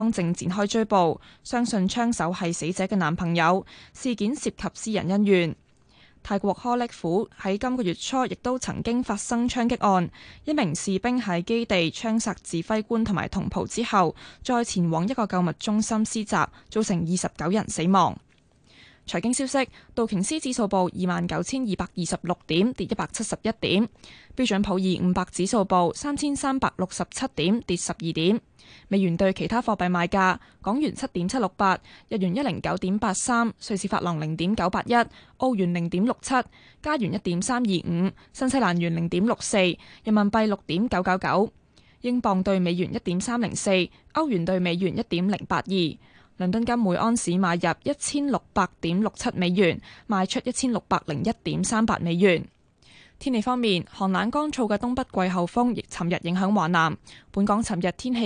正展開追捕，相信槍手係死者嘅男朋友，事件涉及私人恩怨。泰國呵叻府喺今個月初亦都曾經發生槍擊案，一名士兵喺基地槍殺指揮官同埋同袍之後，再前往一個購物中心施襲，造成29人死亡。財經消息，道瓊斯指數報29,226點，跌171點；標準普爾500指數報3,367點，跌12點。美元對其他貨幣賣價：港元7.768，日元109.83，瑞士法郎0.981，澳元0.67，加元1.325，新西蘭元0.64，人民幣6.999，英鎊對美元1.304，歐元對美元1.082。倫敦金每安士買入1600.67美元，賣出1601.38美元。天氣方面，寒冷乾燥嘅東北季候風亦尋日影響華南。本港尋日係天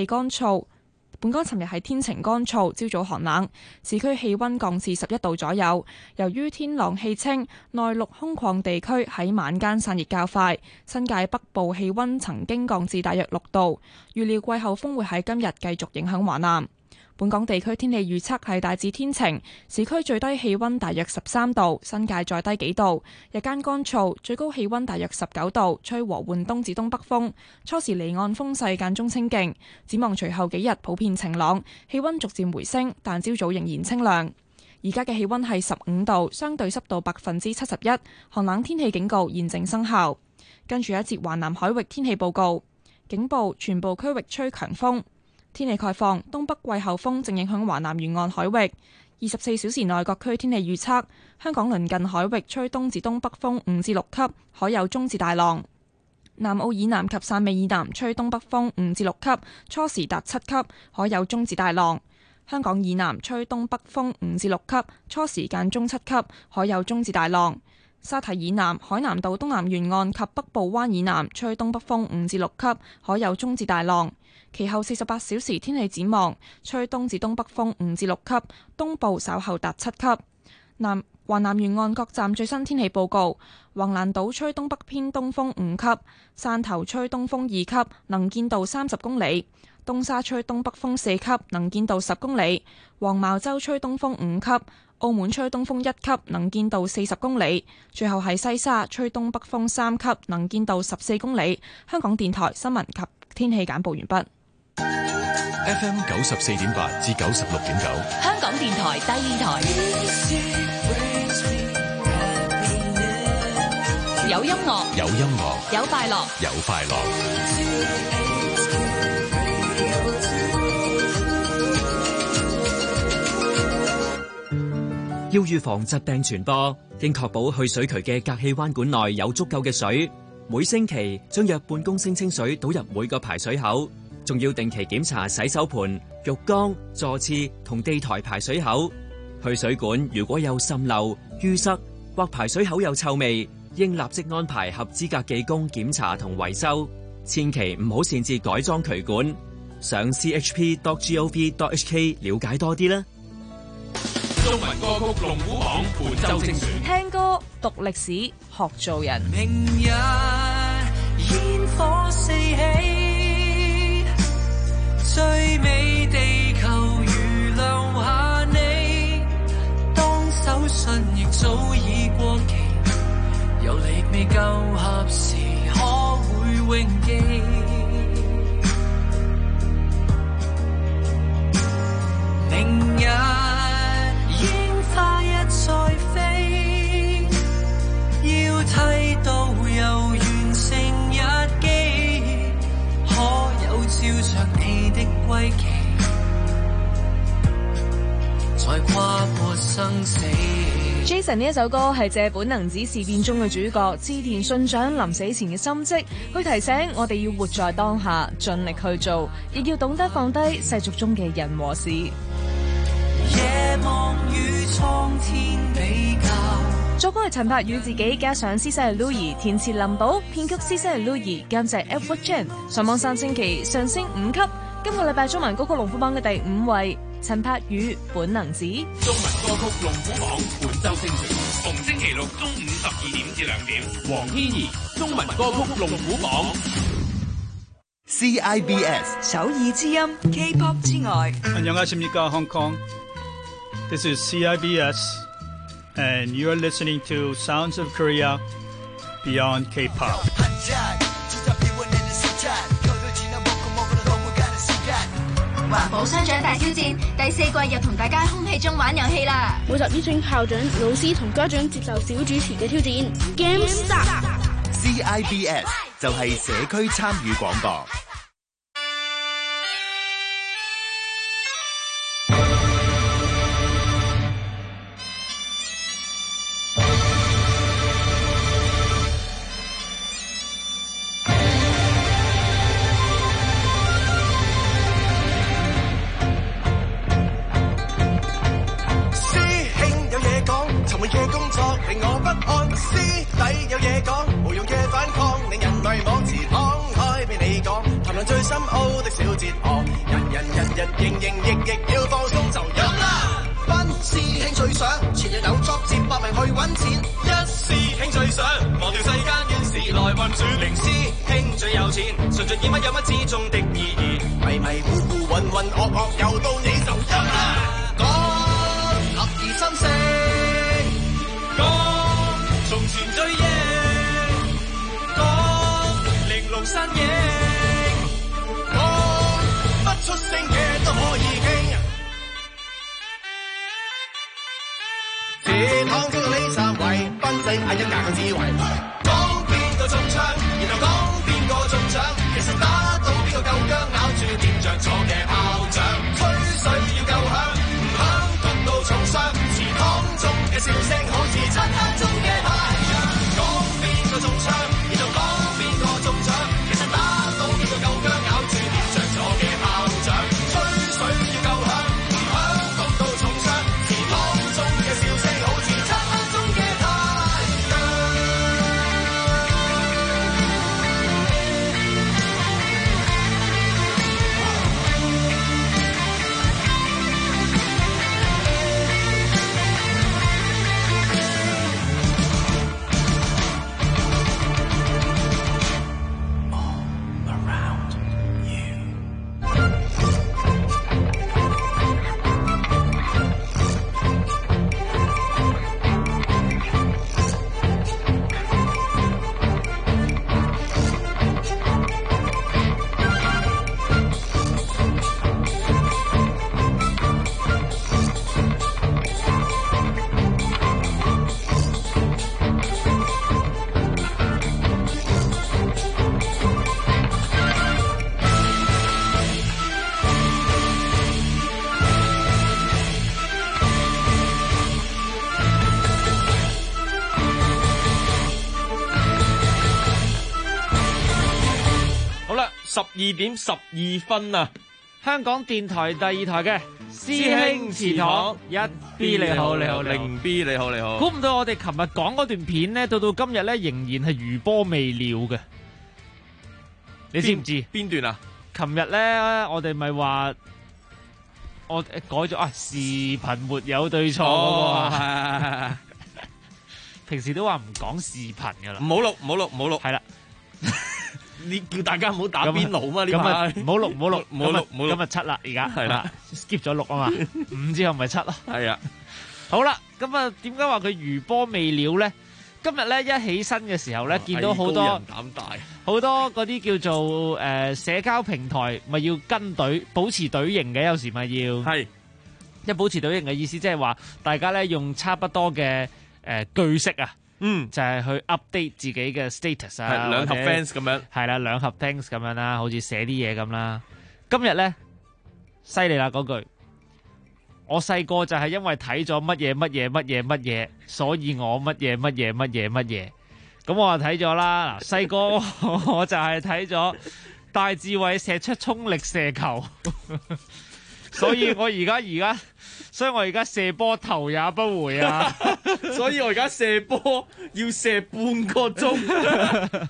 晴乾燥，朝早寒冷，市區氣溫降至11度左右。由於天朗氣清，內陸空曠地區喺晚間散熱較快，新界北部氣溫曾經降至大約6度。預料季候風會喺今日繼續影響華南。本港地區天氣預測係大致天晴，市區最低氣溫大約13度，新界再低幾度。日間乾燥，最高氣溫大約19度，吹和緩東至東北風。初時離岸風勢間中清勁。展望隨後幾日普遍晴朗，氣溫逐漸回升，但朝早仍然清涼。而家嘅氣溫係15度，相對濕度71%，寒冷天氣警告現正生效。跟住一節華南海域天氣報告，警報全部區域吹強風。天氣概況，東北季候風正影響華南沿岸海域。24小時內各區天氣預測：香港鄰近海域吹東至東北風5至6級，海有中至大浪；南澳以南及汕尾以南吹東北風5至6級，初時達7級，海有中至大浪；香港以南吹東北風5至6級，初時間中7級，海有中至大浪。沙堤以南、海南島東南沿岸及北部灣以南吹東北風5至6級，海有中至大浪。其後48小時天氣展望，吹東至東北風5至6級，東部稍後達7級。華南沿岸各站最新天氣報告：橫瀾島吹東北偏東風5級，汕頭吹東風2級，能見度30公里；東沙吹東北風4級，能見度10公里；黃茅洲吹東風5級，澳門吹東風1級，能見度40公里。最後係西沙吹東北風3級，能見度14公里。香港電台新聞及天氣簡報完畢。 FM 94.8至96.9， 香港電台第二台，有音樂， 有音樂， 有快樂， 有快樂。 要預防疾病傳播，應確保去水渠嘅隔氣彎管內有足夠嘅水。每星期將約半公升清水倒入每個排水口。仲要定期檢查洗手盆、浴缸、座廁同地台排水口。去水管如果有滲漏、淤塞或排水口有臭味，應立即安排合資格技工檢查同維修。千祈唔好擅自改裝渠管。上 chp.gov.hk 了解多啲啦。 中文歌曲龍虎榜本周精選， 聽歌讀歷史學做人。 明日煙火四起，最美地球如留下你，當手信亦早已過期，有力未夠合時，可會永記？明日煙花一再飛，要剃到又完成日記，可有照着你的歸期，再跨過生死。 Jason 呢一首歌係借本能寺事變中嘅主角織田信長臨死前嘅心跡，去提醒我哋要活在當下，盡力去做，亦要懂得放低世俗中嘅人和事。 夜望與蒼天比較， 作曲係陳柏宇自己，加上施西利 Louis 填詞林寶，編曲施西利 Louis， 監製 Edward Chen。上網3星期上升5級。今個禮拜中文歌曲龍虎榜嘅第5位，陳柏宇本能寺。 中文歌曲龍虎榜本周精選，逢星期六中午12點至2點，黃天怡中文歌曲龍虎榜。 CIBS 首爾之音 K-pop 之外。 안녕하십니까 Hong Kong. This is CIBS and you are listening to Sounds of Korea Beyond K-pop. 環保商長大挑戰第4季又同大家喺空氣中玩遊戲啦！ 每集邀請校長、老師同家長接受小主持嘅挑戰。Game Start CIBS 就係社區參與廣播。 12:12啊！香港電台第2台嘅師兄祠堂1B 你好，你好 0B 你好，你好。 估唔到我哋琴日講嗰段片咧，到今日咧仍然係餘波未了嘅。你知唔知邊段啊？ 琴日咧我哋咪話我改咗啊，視頻沒有對錯嗰個啊。平時都話唔講視頻噶啦， 唔好錄，係啦。你叫大家唔好打邊爐嘛？呢排唔好錄，今日7啦，而家係啦 ，skip 咗6啊嘛，5之後咪7咯。係啊，好啦，咁啊，點解話佢餘波未了咧？今日咧一起身嘅時候咧，見到好多膽大， 好多嗰啲叫做社交平台，咪要跟隊保持隊形嘅，有時咪要係。一保持隊形嘅意思，即係話大家咧用差不多嘅句式啊。就係去 update 自己嘅 status 啊， 兩盒 fans 咁樣， 係啦，兩盒 thanks 咁樣啦，好似寫啲嘢咁啦。今日咧犀利啦嗰句，我細個就係因為睇咗乜嘢，所以我乜嘢。咁我就睇咗啦。嗱，細個我就係睇咗戴志偉射出衝力射球，所以我而家射波頭也不回啊！ 所以我而家射波要射半個鐘，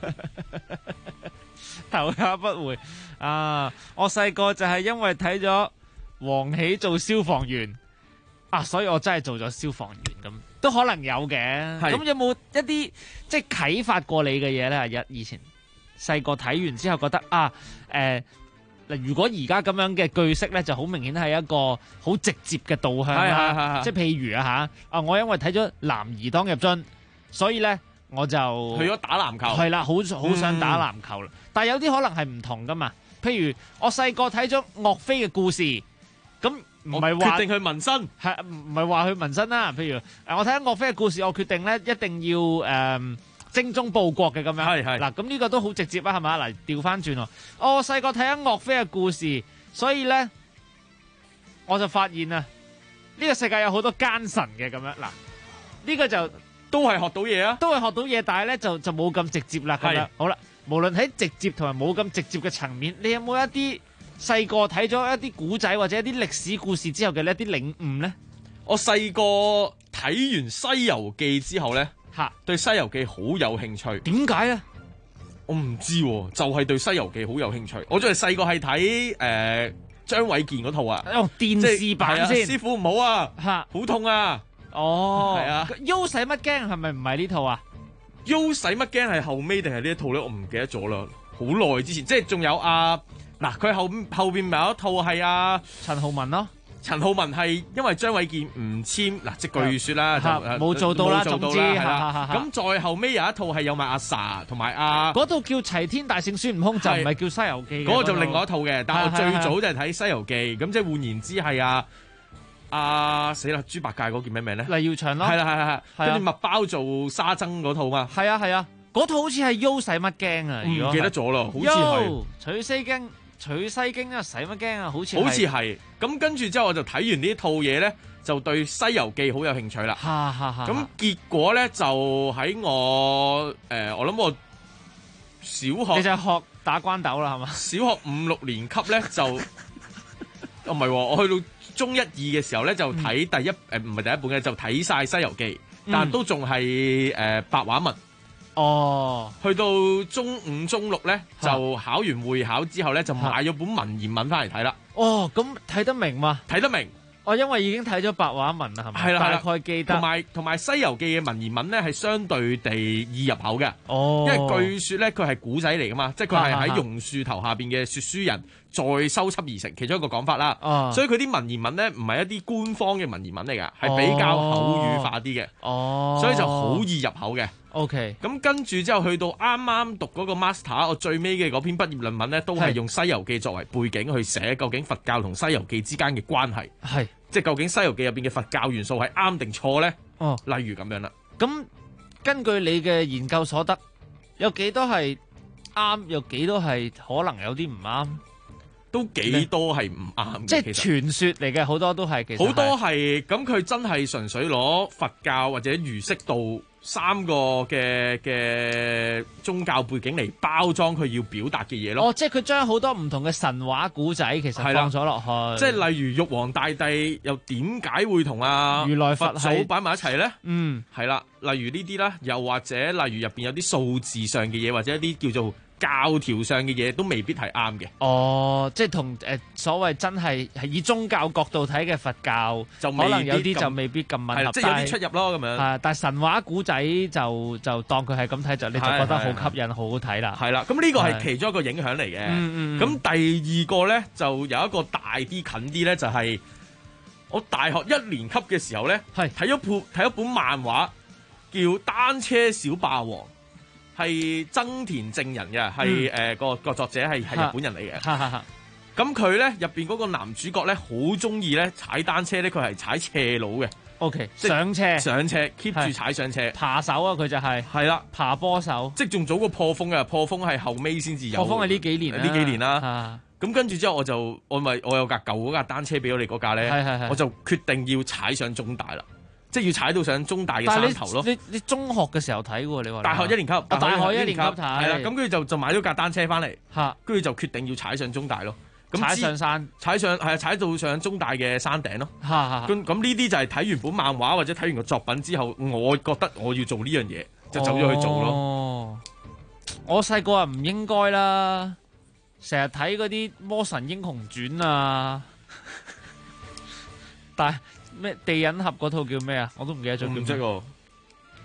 頭也不回啊！我細個就係因為睇咗王喜做消防員啊，所以我真係做咗消防員咁，都可能有嘅。咁有冇一啲即係啟發過你嘅嘢咧？以前細個睇完之後覺得啊嗱，如果而家咁樣嘅句式咧，就好明顯係一個好直接嘅導向啦。即係譬如我因為睇咗男兒當入樽，所以咧我就去咗打籃球。 係啦，好想打籃球啦。但係有啲可能係唔同噶嘛。譬如我細個睇咗岳飛嘅故事，咁唔係話決定去紋身， 係唔係話去紋身啦？譬如我睇咗岳飛嘅故事，我決定咧一定要精忠報國嘅咁樣。係嗱，咁呢個都好直接啊，係咪？嗱，調翻轉喎，我細個睇咗岳飛嘅故事，所以咧我就發現啊，呢個世界有好多奸臣嘅咁樣。嗱，呢個就都係學到嘢啊， 都係學到嘢，但係咧就冇咁直接啦。咁樣好啦，無論喺直接同埋冇咁直接嘅層面，你有冇一啲細個睇咗一啲古仔或者一啲歷史故事之後嘅一啲領悟咧？ 我細個睇完《西遊記》之後咧，對《西遊記》好有興趣。 點解咧？ 我唔知喎，就係對《西遊記》好有興趣。我仲係細個係睇張衛健嗰套啊， 電視版先。 師傅唔好啊，好痛啊！ 哦， 係啊。 喐使乜驚？係咪唔係呢套啊？ 喐使乜驚係後尾定係呢一套咧？我唔記得咗啦，好耐之前。即係仲有嗱，佢後邊咪有一套係陳浩民咯。 陳浩民係因為張衛健唔簽嗱，即據說啦，就冇做到啦，總之係啦。咁再後尾有一套係有埋阿 Sa 同埋嗰套叫齊天大聖孫悟空，就唔係叫西遊記。 嗰個就另外一套嘅，但係我最早就係睇西遊記。咁即係換言之係死啦！豬八戒嗰叫咩名咧？ 黎耀祥咯。係啦，跟住麥包做沙僧嗰套嘛。 係啊，嗰套好似係喐使乜驚啊？ 唔記得咗咯，好似係取西經啊，使乜驚啊？好似係。咁跟住之後我就睇完呢套嘢咧，就對《西遊記》好有興趣啦。咁結果咧就喺我諗我小學， 你就學打關斗啦，係嘛？ 小學5、6年級咧就唔係，我去到中1、2嘅時候咧就睇第一唔係第一本嘅，就睇晒《西遊記》，但都仲係白話文。去到中5、中6咧，就考完會考之後咧，就買咗本文言文翻嚟睇啦。 咁睇得明嘛？ 睇得明。 因為已經睇咗白話文啦，係咪？係啦，大概記得。 同埋《西遊記》嘅文言文咧，係相對地易入口嘅。因為據說咧，佢係古仔嚟噶嘛，即係佢係喺榕樹頭下邊嘅說書人再修輯而成，其中一個講法啦。所以佢啲文言文咧，唔係一啲官方嘅文言文嚟㗎，係比較口語化啲嘅。所以就好易入口嘅。 OK， 咁跟住之後去到啱啱讀嗰個 master， 我最尾嘅嗰篇畢業論文咧，都係用《西遊記》作為背景去寫，究竟佛教同《西遊記》之間嘅關係，即係究竟《西遊記》入邊嘅佛教元素係啱定錯咧？例如咁樣啦。 咁根據你嘅研究所得，有幾多係啱，有幾多係可能有啲唔啱？ 都幾多係唔啱嘅， 即係傳說嚟嘅，好多都係其實好多係咁，佢真係純粹攞佛教或者儒釋道3個嘅宗教背景嚟包裝佢要表達嘅嘢咯。 即係佢將好多唔同嘅神話古仔其實放咗落去。 即係例如玉皇大帝又點解會同如來佛祖擺埋一齊咧？係啦，例如呢啲啦，又或者例如入邊有啲數字上嘅嘢，或者一啲叫做教條上嘅嘢都未必係啱嘅。 即係同所謂真係以宗教角度睇嘅佛教，就可能有啲就未必咁吻合， 即係有啲出入咯咁樣。 但係神話古仔就當佢係咁睇，你就覺得好吸引，好好睇啦。 係啦，咁呢個係其中一個影響嚟嘅。咁第二個咧就有一個大啲近啲咧，就係我大學1年級嘅時候咧，睇咗本漫畫叫《單車小霸王》。係增田正人嘅，係個作者係日本人嚟嘅。咁佢咧入邊嗰個男主角咧，好中意咧踩單車咧，佢係踩斜路嘅。 OK，上車 keep 住踩上車， 扒手啊！佢就係啦， 爬波手， 即係仲早過破風嘅。破風係後尾先至有。 破風係呢幾年啦。咁跟住之後我有架舊嗰架單車俾咗你嗰架咧，我就決定要踩上中大啦。即係要踩到上中大嘅山頭咯。 你中學嘅時候睇喎，你話大學1年級， 大學1年級睇係啦。咁跟住就買咗架單車翻嚟，跟住就決定要踩上中大咯。 踩上山， 踩到上中大嘅山頂咯。咁呢啲就係睇完本漫畫或者睇完個作品之後，我覺得我要做呢樣嘢，就走咗去做咯。 我細個唔應該啦，成日睇嗰啲《魔神英雄傳》啊，但係。咩地隱俠嗰套叫咩啊？我都唔記得咗。 唔識喎，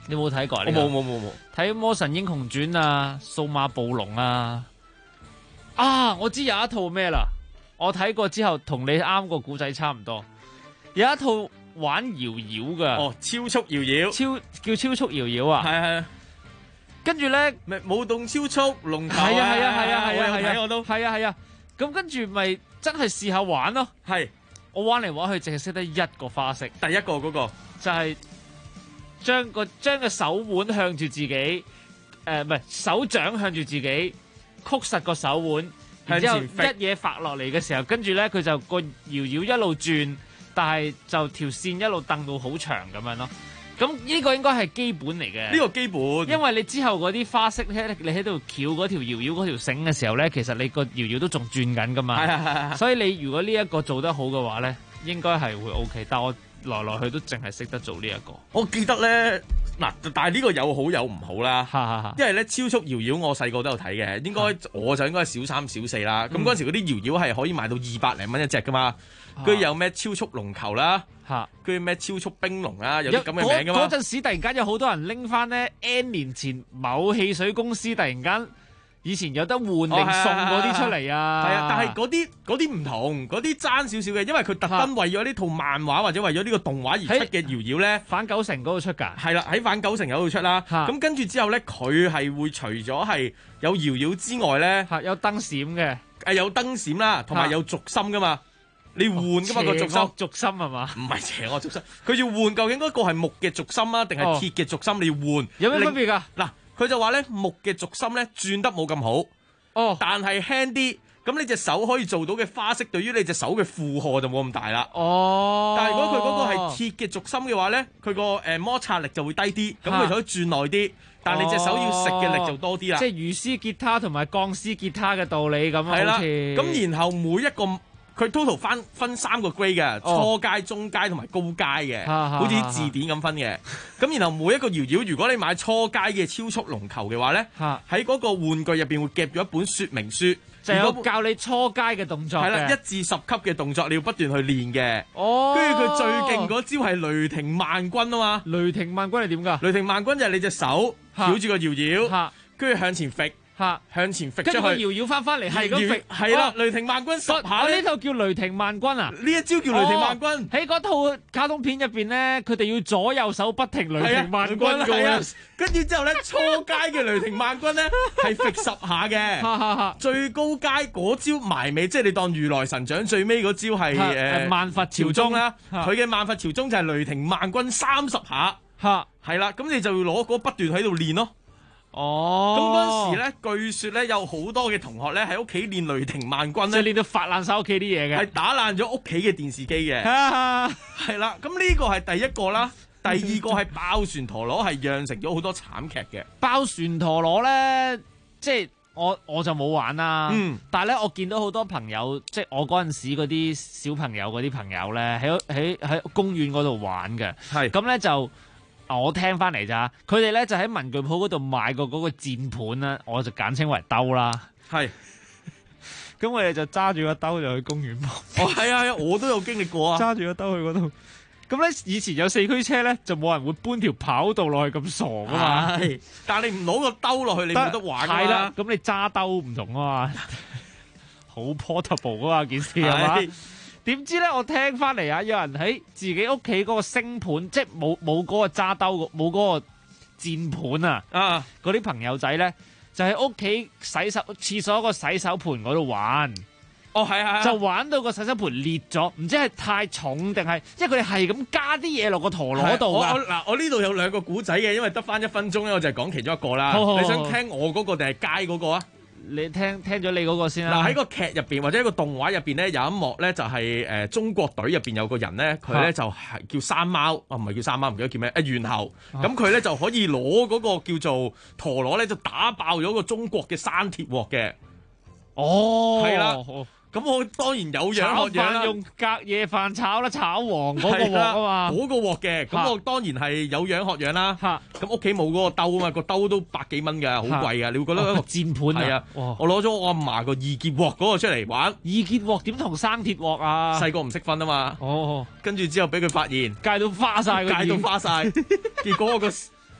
你冇睇過？ 我冇。 睇《魔神英雄傳》啊，《數碼暴龍》啊。啊，我知有一套咩啦？我睇過之後，同你啱個古仔差唔多。有一套玩搖搖噶， 超速搖搖， 叫超速搖搖啊。 係啊。 跟住咧， 咪舞動超速龍頭係啊， 我都係啊。咁跟住咪真係試下玩咯。 係， 我玩嚟玩去，淨係識得一個花式。 第一個嗰個就係將個手腕向住自己，唔係手掌向住自己，曲實個手腕，然之後一嘢發落嚟嘅時候，跟住咧佢就個搖搖一路轉，但係就條線一路蹬到好長咁樣咯。咁呢個應該係基本嚟嘅。 呢個基本， 因為你之後嗰啲花式咧，你喺度翹嗰條搖搖嗰條繩嘅時候咧，其實你個搖搖都仲轉緊噶嘛。係。所以你如果呢一個做得好嘅話咧，應該係會 OK。但我來來去都淨係識得做呢一個。 我記得咧，嗱，但係呢個有好有唔好啦。因為咧超速搖搖，我細個都有睇嘅，應該我就應該係小3小4啦。咁嗰陣時嗰啲搖搖係可以賣到200零蚊一隻噶嘛。跟住有咩超速龍球啦，跟住咩超速冰龍啦，有啲咁嘅名噶嘛。 嗰陣時突然間有好多人拎翻咧 N 年前某汽水公司突然間以前有得換定送嗰啲出嚟啊。 係啊，但係嗰啲唔同，嗰啲爭少少嘅，因為佢特登為咗呢套漫畫或者為咗呢個動畫而出嘅搖搖咧， 反九成嗰度出㗎。 係啦，喺反九成嗰度出啦。咁跟住之後咧，佢係會除咗係有搖搖之外咧， 有燈閃嘅， 有燈閃啦，同埋有軸心噶嘛。你換噶嘛個軸心？ 軸心係嘛？ 唔係邪惡軸心，佢要換究竟嗰個係木嘅軸心啊，定係鐵嘅軸心？你要換， 有咩分別㗎？ 嗱，佢就話咧木嘅軸心咧轉得冇咁好，但係輕啲，咁你隻手可以做到嘅花式，對於你隻手嘅負荷就冇咁大啦。但係如果佢嗰個係鐵嘅軸心嘅話咧，佢個摩擦力就會低啲，咁佢就可以轉耐啲，但係你隻手要食嘅力就多啲啦。 即係魚絲吉他同埋鋼絲吉他嘅道理咁啊， 係啦。 好似咁然後每一個。佢 total 分3個 grade 嘅，初階、中階同埋高階嘅，好似啲字典咁分嘅。咁然後每一個搖搖，如果你買初階嘅超速龍球嘅話咧，喺嗰個玩具入邊會夾咗一本說明書， 就有教你初階嘅動作嘅。係啦， 1至10級嘅動作你要不斷去練嘅。跟住佢最勁嗰招係雷霆萬鈞啊嘛！ 雷霆萬鈞係點㗎？ 雷霆萬鈞就係你隻手翹住個搖搖，跟住向前揈。向前揈出去， 跟住搖搖翻嚟，係咁揈， 係啦，雷霆萬鈞10下呢套叫雷霆萬鈞啊！ 呢一招叫雷霆萬鈞。 喺嗰套卡通片入邊咧，佢哋要左右手不停雷霆萬鈞嘅。 跟住之後咧，初階嘅雷霆萬鈞咧係揈10下嘅，最高階嗰招埋尾，即係你當如來神掌最尾嗰招係萬佛朝宗啦。佢嘅萬佛朝宗就係雷霆萬鈞30下，係啦，咁你就要攞嗰不斷喺度練咯。咁嗰陣時咧，據說咧有好多嘅同學咧喺屋企練雷霆萬鈞咧， 即係練到發爛晒屋企啲嘢嘅， 係打爛咗屋企嘅電視機嘅，係啦。咁呢個係第一個啦，第二個係爆旋陀螺，係釀成咗好多慘劇嘅。 爆旋陀螺咧，即係我就冇玩啦，但係咧我見到好多朋友，即係我嗰陣時嗰啲小朋友嗰啲朋友咧，喺公園嗰度玩嘅，係咁咧就。我聽翻嚟咋，佢哋咧就喺文具鋪嗰度買過嗰個鍵盤啦，我就簡稱為兜啦。係，咁我哋就揸住個兜就去公園旁邊。 係啊，我都有經歷過啊， 揸住個兜去嗰度。咁咧以前有四驅車咧，就冇人會搬條跑道落去咁傻噶嘛。 係，但係你唔攞個兜落去，你冇得玩㗎。係啦， 咁你揸兜唔同啊嘛，好 portable 啊嘛件事係嘛？點知咧？我聽翻嚟啊，有人喺自己屋企嗰個星盤，即係冇嗰個揸兜，冇嗰個鍵盤啊！嗰啲朋友仔咧，就喺屋企廁所個洗手盆嗰度玩。係，就玩到個洗手盆裂咗，唔知係太重定係，即係佢哋係咁加啲嘢落個陀螺度啊！ 我呢度有2個古仔嘅，因為得翻1分鐘咧，我就係講其中一個啦。你想聽我嗰個定係街嗰個啊？ 你聽咗你嗰個先啦。 嗱，喺個劇入邊或者喺個動畫入邊咧，有一幕咧就係中國隊入邊有個人咧，佢咧就係叫山貓，唔係叫山貓，唔記得叫咩？猿猴。咁佢咧就可以攞嗰個叫做陀螺咧，就打爆咗個中國嘅山鐵鑊嘅。係啦。咁我當然有樣學樣啦， 用隔夜飯炒啦，炒黃嗰個鑊啊嘛， 嗰個鑊嘅，咁我當然係有樣學樣啦。咁屋企冇嗰個兜啊嘛，個兜都100幾蚊㗎，好貴㗎。你會覺得一個鍵盤係啊，我攞咗我阿嫲個2節鑊嗰個出嚟玩。 2節鑊點同生鐵鑊啊？ 細個唔識分啊嘛。跟住之後俾佢發現， 戒到花晒， 結果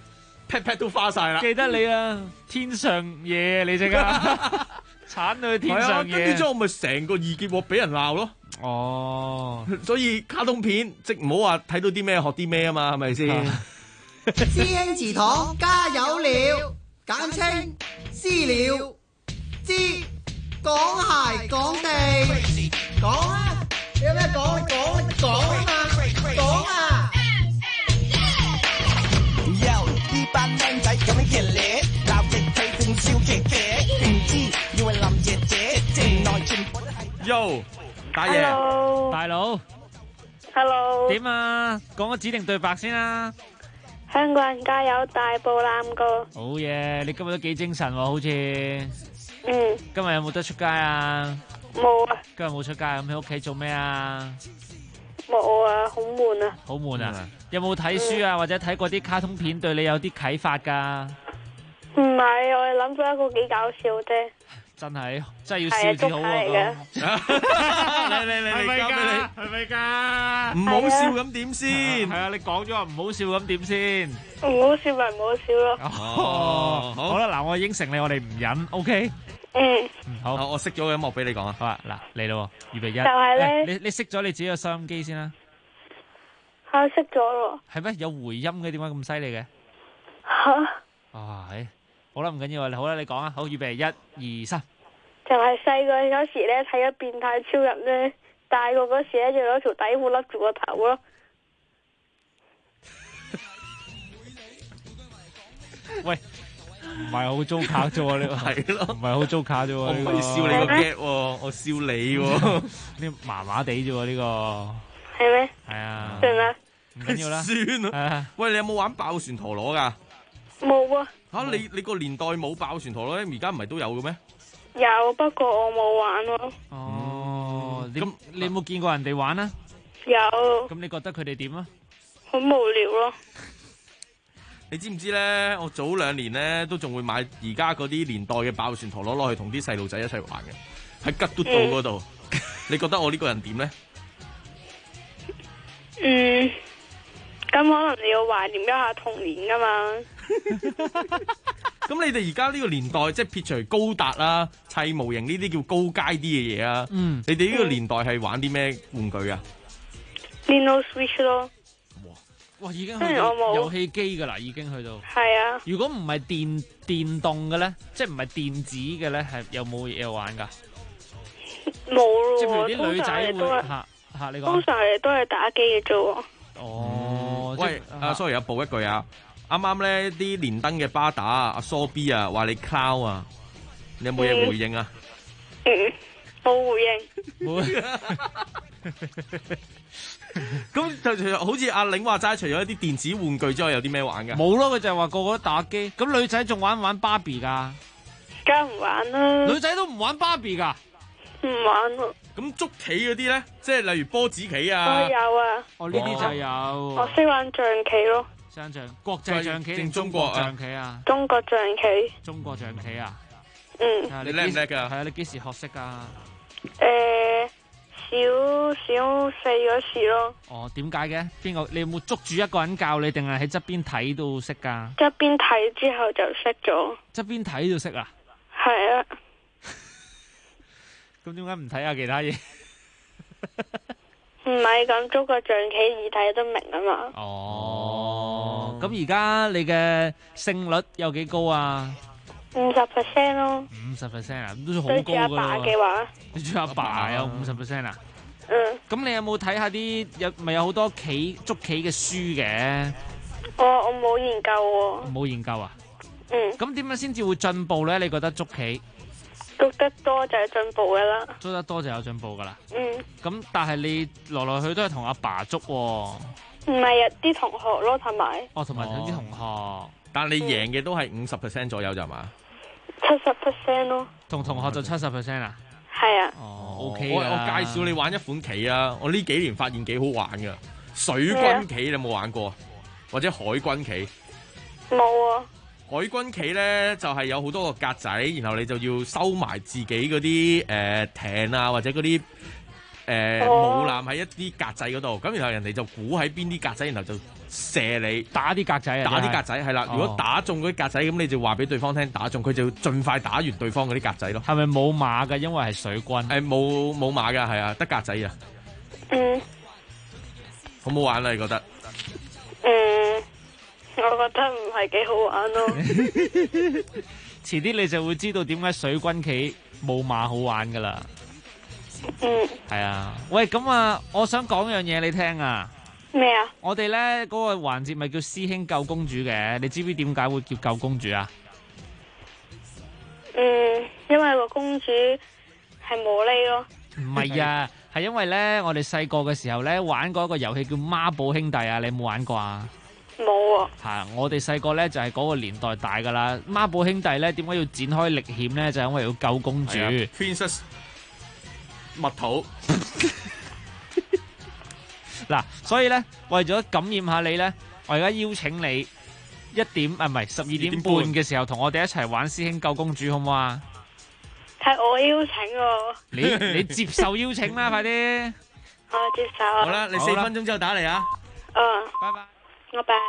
pat pat 都花晒啦。 記得你啊，天上嘢你隻啊，鏟到去天上嘢。 跟住之後我咪成個二劫鑊俾人鬧咯。 哦， 所以卡通片即唔好話睇到啲咩學啲咩啊嘛，係咪先？ 師兄祠堂加油了，簡稱私了。知講鞋講地，講啊！你有咩講？你講啊嘛！講啊！ Yo， 呢班靚仔咁樣嘅咧，鬧極佢正笑騎騎，唔知以為林姐姐正內全部都係。 Yo， 大爺， 大佬 ，Hello， 點啊？講個指定對白先啦。 香港人加油，大步攬過。 好嘢，你今日都幾精神喎，好似。今日有冇得出街啊？ 冇啊。 今日冇出街，咁喺屋企做咩啊？ 冇啊，好悶啊。 好悶啊！有冇睇書啊？或者睇過啲卡通片對你有啲啟發㗎？ 唔係，我係諗咗一個幾搞笑啫。 真係要笑至好喎！ 係咪㗎？ 係咪㗎？ 唔好笑咁點先？ 係啊！你講咗話唔好笑咁點先？ 唔好笑咪唔好笑咯。 哦，好啦，嗱，我應承你，我哋唔忍 ，OK？好， 我熄咗個音樂俾你講啊。 好啊，嗱，嚟咯，預備一。 就係咧， 你熄咗你自己個收音機先啦。 我熄咗咯。 係咩？有回音嘅，點解咁犀利嘅？ 嚇！ 啊，好啦，唔緊要啊，好啦，你講啊，好，預備1、2、3。 就係細個嗰時咧睇咗變態超人咧，大個嗰時咧就攞條底褲笠住個頭咯。 喂，唔係好糟卡啫喎，呢個係咯， 唔係好糟卡啫喎， 我唔係笑你個 get 喎，我笑你喎， 呢麻麻地啫喎，呢個係咩？ 係啊， 算啦， 唔緊要啦， 算啦。喂，你有冇玩爆旋陀螺㗎？ 冇啊。 嚇，你個年代冇爆旋陀螺咧，而家唔係都有嘅咩？ 有，不過我冇玩咯。 哦，咁你有冇見過人哋玩啊？ 有。 咁你覺得佢哋點啊？ 好無聊咯。 你知唔知咧？我早2年咧都仲會買而家嗰啲年代嘅爆旋陀螺攞去同啲細路仔一齊玩嘅，喺吉嘟道嗰度。你覺得我呢個人點咧？ 咁可能你要懷念一下童年噶嘛。 咁你哋而家呢個年代，即係撇除高達啦、砌模型呢啲叫高階啲嘅嘢啊。你哋呢個年代係玩啲咩玩具啊 ？Nintendo Switch 咯。 哇！已經去到遊戲機噶啦，已經去到。 係啊。 如果唔係電動嘅咧，即係唔係電子嘅咧，係有冇嘢玩噶？ 冇咯。 即係譬如啲女仔會嚇你講。 通常都係打機嘅啫喎。 哦。 喂，sorry，補一句啊。啱啱咧啲連登嘅巴打阿蘇 B 啊，話你 clown 啊，你有冇嘢回應啊？ 冇回應。 咁就好似阿玲話齋，除咗一啲電子玩具之外，有啲咩玩㗎？ 冇咯，佢就係話個個都打機。咁女仔仲玩唔玩芭比㗎？ 梗係唔玩啦。 女仔都唔玩芭比㗎？ 唔玩咯。 咁捉棋嗰啲咧，即係例如波子棋啊。 我有啊。 哦，呢啲就有。 我識玩象棋咯。 國際象棋定中國象棋啊？ 中國象棋。 中國象棋啊？ 你叻唔叻㗎？ 係啊，你幾時學識㗎？ 小四嗰時咯。 哦，點解嘅？邊個？你有冇捉住一個人教你，定係喺側邊睇到識㗎？ 側邊睇之後就識咗。 側邊睇到識啊？ 係啊。 咁點解唔睇下其他嘢？ 唔係咁，中國象棋易睇得明啊嘛。 哦。咁而家你嘅勝率有幾高啊 ？50% 咯。 50% 啊，都好高噶咯。對住阿爸嘅話。 對住阿爸有50% 啊？咁你有冇睇下啲咪有好多捉棋嘅書嘅？ 我冇研究喎。 冇研究啊？咁點樣先至會進步咧？你覺得捉棋？ 捉得多就係進步噶啦。 捉得多就有進步噶啦。咁但係你來去都係同阿爸捉喎。 唔係啊，啲同學咯，同埋。 哦，同埋啲同學。 但你贏嘅都係50% 左右咋嘛 ？70% 咯。 同同學就70% 啊？ 係啊。 哦 ，OK 我介紹你玩一款棋啊！我呢幾年發現幾好玩噶，水軍棋你有冇玩過？或者海軍棋？ 冇啊。 海軍棋咧就係有好多個格仔，然後你就要收埋自己嗰啲艇啊，或者嗰啲母艦喺一啲格仔嗰度，咁然後人哋就估喺邊啲格仔，然後就射你打啲格仔， 打啲格仔係啦。如果打中嗰啲格仔，咁你就話俾對方聽打中，佢就要盡快打完對方嗰啲格仔咯。 係咪冇馬㗎？因為係水軍。 冇馬㗎，係啊，得格仔啊。好唔好玩啊？你覺得？ 我覺得唔係幾好玩咯。 遲啲你就會知道點解水軍棋冇馬好玩噶啦。係啊。喂，咁啊，我想講樣嘢你聽啊。 咩啊？ 我哋咧嗰個環節咪叫師兄救公主嘅，你知唔知點解會叫救公主啊？ 因為個公主係冇厘咯。 唔係啊，係因為咧我哋細個嘅時候咧玩過一個遊戲叫孖寶兄弟啊，你有冇玩過啊？ 冇啊！ 係我哋細個咧就係嗰個年代大噶啦。孖寶兄弟咧點解要展開歷險咧？就係因為要救公主。 Princess 蜜桃嗱，所以咧為咗感染下你咧，我而家邀請你12點半嘅時候同我哋一齊玩師兄救公主，好唔好啊？ 係我邀請喎。 你接受邀請啦，快啲！ 我接受。 好啦，你4分鐘之後打嚟啊！ 拜拜。 拜拜。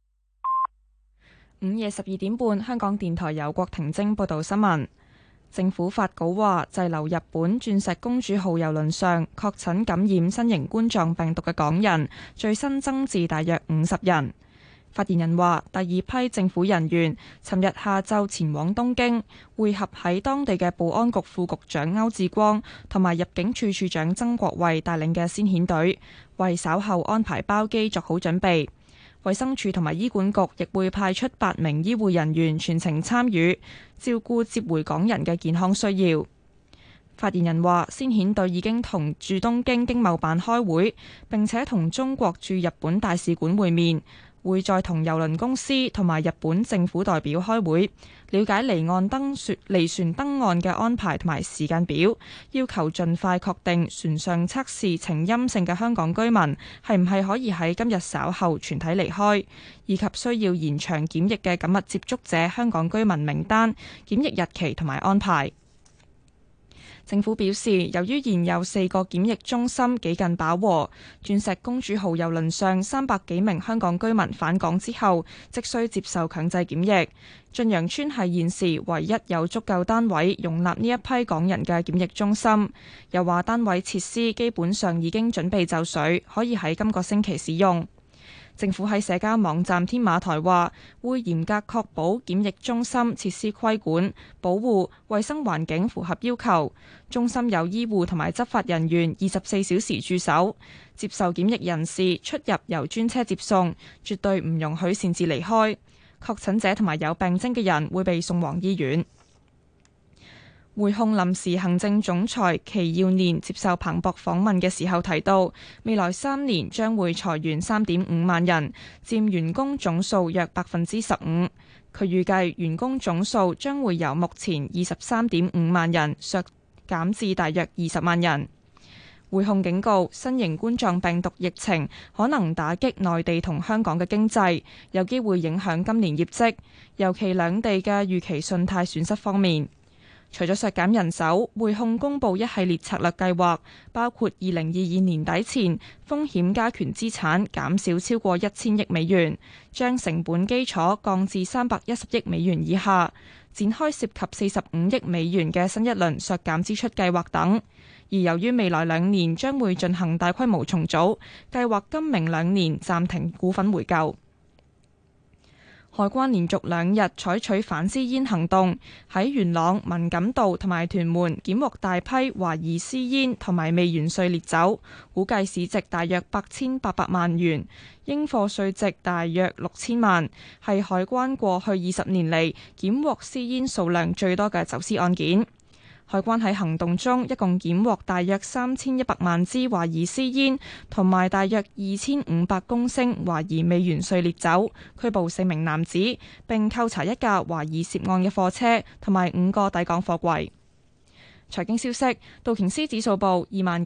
午夜12點半，香港電台由郭婷晶報道新聞。政府發稿話，滯留日本鑽石公主號郵輪上確診感染新型冠狀病毒嘅港人，最新增至大約50人。發言人話，第二批政府人員尋日下晝前往東京，會合喺當地嘅保安局副局長歐志光同埋入境處處長曾國衛帶領嘅先遣隊，為稍後安排包機作好準備。衛生署同埋醫管局亦會派出8名醫護人員全程參與，照顧接回港人嘅健康需要。發言人話，先遣隊已經同駐東京經貿辦開會，並且同中國駐日本大使館會面，會再同郵輪公司同埋日本政府代表開會，了解離船登岸嘅安排同埋時間表，要求盡快確定船上測試呈陰性嘅香港居民係唔係可以喺今日稍後全體離開，以及需要延長檢疫嘅緊密接觸者香港居民名單、檢疫日期同埋安排。政府表示，由於現有4個檢疫中心幾近飽和，鑽石公主號郵輪上300幾名香港居民返港之後，即需接受強制檢疫。駿洋邨係現時唯一有足夠單位容納呢一批港人嘅檢疫中心。又話單位設施基本上已經準備就緒，可以喺今個星期使用。政府喺社交網站天馬台話，會嚴格確保檢疫中心設施規管、保護、衛生環境符合要求。中心有醫護同埋執法人員24小時駐守，接受檢疫人士出入由專車接送，絕對唔容許擅自離開。確診者同埋有病徵嘅人會被送往醫院。匯控臨時行政總裁祁耀年接受彭博訪問嘅時候提到，未來3年將會裁員3.5萬人，佔員工總數約15%。佢預計員工總數將會由目前23.5萬人削減至大約20萬人。匯控警告，新型冠狀病毒疫情可能打擊內地同香港嘅經濟，有機會影響今年業績，尤其兩地嘅預期信貸損失方面。除咗削減人手，匯控公布一系列策略計劃，包括2022年底前風險加權資產減少超過1000億美元，將成本基礎降至310億美元以下，展開涉及45億美元嘅新一輪削減支出計劃等。而由於未來2年將會進行大規模重組，計劃今明2年暫停股份回購。海關連續2日採取反私煙行動，喺元朗、文錦渡同埋屯門檢獲大批懷疑私煙同埋未完稅烈酒，估計市值大約8800萬元，應課稅值大約6000萬，係海關過去20年嚟檢獲私煙數量最多嘅走私案件。海關喺行動中一共檢獲大約3100萬支懷疑私煙，同埋大約2500公升懷疑未完稅烈酒，拘捕4名男子，並扣查一架懷疑涉案嘅貨車，同埋5個抵港貨櫃。財經消息，道瓊斯指數報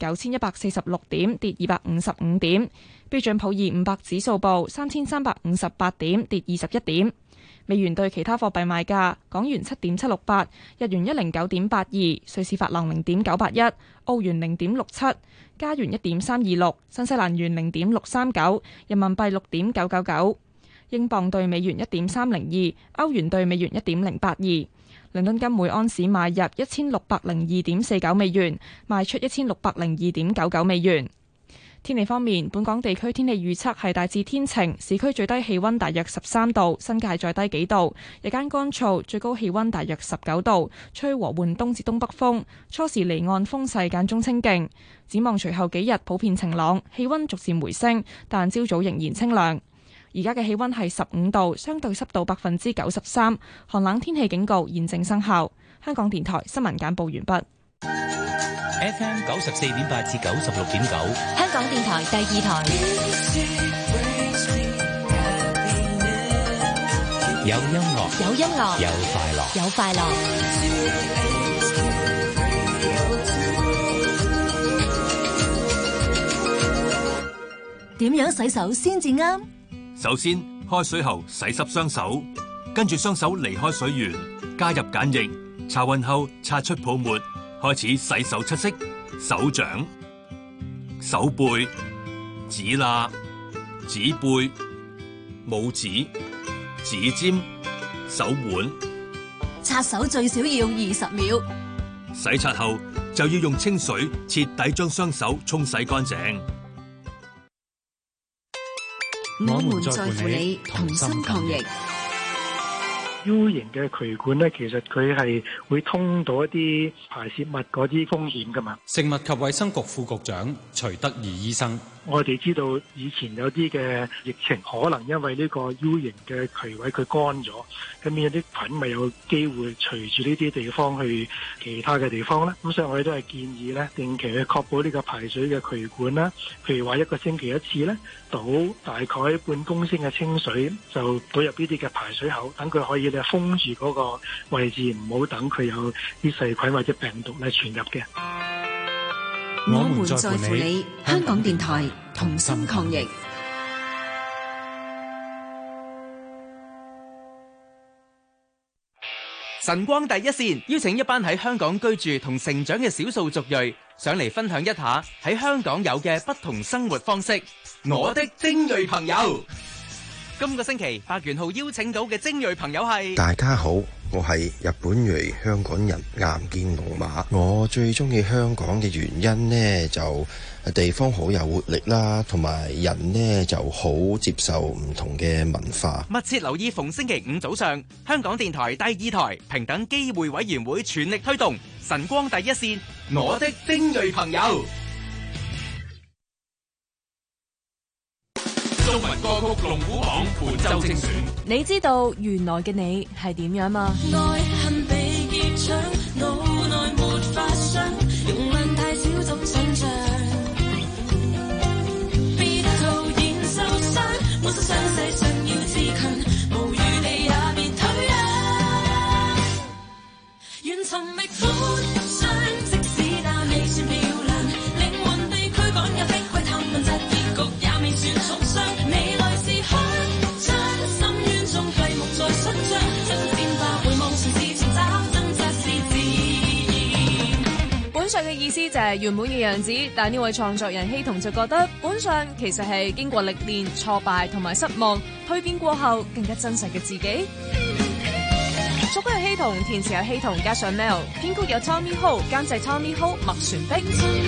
29,146點，跌255點；標準普爾500指數報3358點，跌21點。 美元對其他貨幣賣價：港元7.768，日元109.82，瑞士法郎0.981，澳元0.67，加元1.326，新西蘭元0.639，人民幣6.999，英鎊對美元1.302，歐元對美元1.082。倫敦金每安士買入1602.49美元，賣出1602.99美元。天氣方面，本港地區天氣預測係大致天晴，市區最低氣溫大約13度，新界再低幾度，日間乾燥，最高氣溫大約19度，吹和緩東至東北風，初時離岸風勢間中清勁。展望隨後幾日普遍晴朗，氣溫逐漸回升，但朝早仍然清涼。而家嘅氣溫係15度，相對濕度93%，寒冷天氣警告現正生效。香港電台新聞簡報完畢。 FM 94.8至96.9， 香港電台第2台。 有音樂， 有音樂， 有快樂， 有快樂。 點樣洗手先至啱？ 首先，開水後洗濕雙手，跟住雙手離開水源，加入鹼液，搽勻後擦出泡沫，開始洗手七式：手掌、手背、指罅、指背、拇指、指尖、手腕。 擦手最少要20秒。 洗刷後就要用清水徹底將雙手沖洗乾淨。 我們在乎你，同心抗疫。 U 型嘅渠管咧，其實佢係會通到一啲排泄物嗰啲風險噶嘛。 食物及衛生局副局長徐德義醫生， 我哋知道以前有啲嘅疫情，可能因為呢個 U 型嘅渠位佢乾咗，咁有啲菌咪有機會隨住呢啲地方去其他嘅地方咧。咁所以我哋都係建議咧，定期去確保呢個排水嘅渠管啦。譬如話1個星期一次咧，倒大概半公升嘅清水就倒入呢啲嘅排水口，等佢可以咧封住嗰個位置，唔好等佢有啲細菌或者病毒咧傳入嘅。 我們在乎你，香港電台同心抗疫。 晨光第一線邀請一班喺香港居住同成長嘅少數族裔上嚟分享一下喺香港有嘅不同生活方式。我的精鋭朋友，今個星期白元浩邀請到嘅精鋭朋友係， 大家好，我係日本裔香港人岩見龍馬。我最中意香港嘅原因呢，就地方好有活力啦，同埋人呢就好接受唔同嘅文化。 密切留意逢星期五早上，香港電台第2台平等機會委員會全力推動晨光第一線，我的精鋭朋友。 中文歌曲龍虎榜本周精選。 你知道原來嘅你係點樣嗎？ 內恨被結腸，腦內沒法想，容量太少怎想像？別徒然受傷，滿身傷勢想要自強，無餘地也別退讓。願尋覓歡相，即使那未算漂亮，靈魂被驅趕入逼歸探問，結局也未算重傷。未來是開張，深淵中繼續在伸張，將變化回望前事尋找掙扎是自然。 本相嘅意思就係原本嘅樣子，但呢位創作人希同就覺得本相其實係經過歷練、挫敗同埋失望蛻變過後更加真實嘅自己。作曲係希同，填詞有希同，加上 Mel， 編曲有 Tommy Ho， 監製 Tommy Ho， 麥旋碧。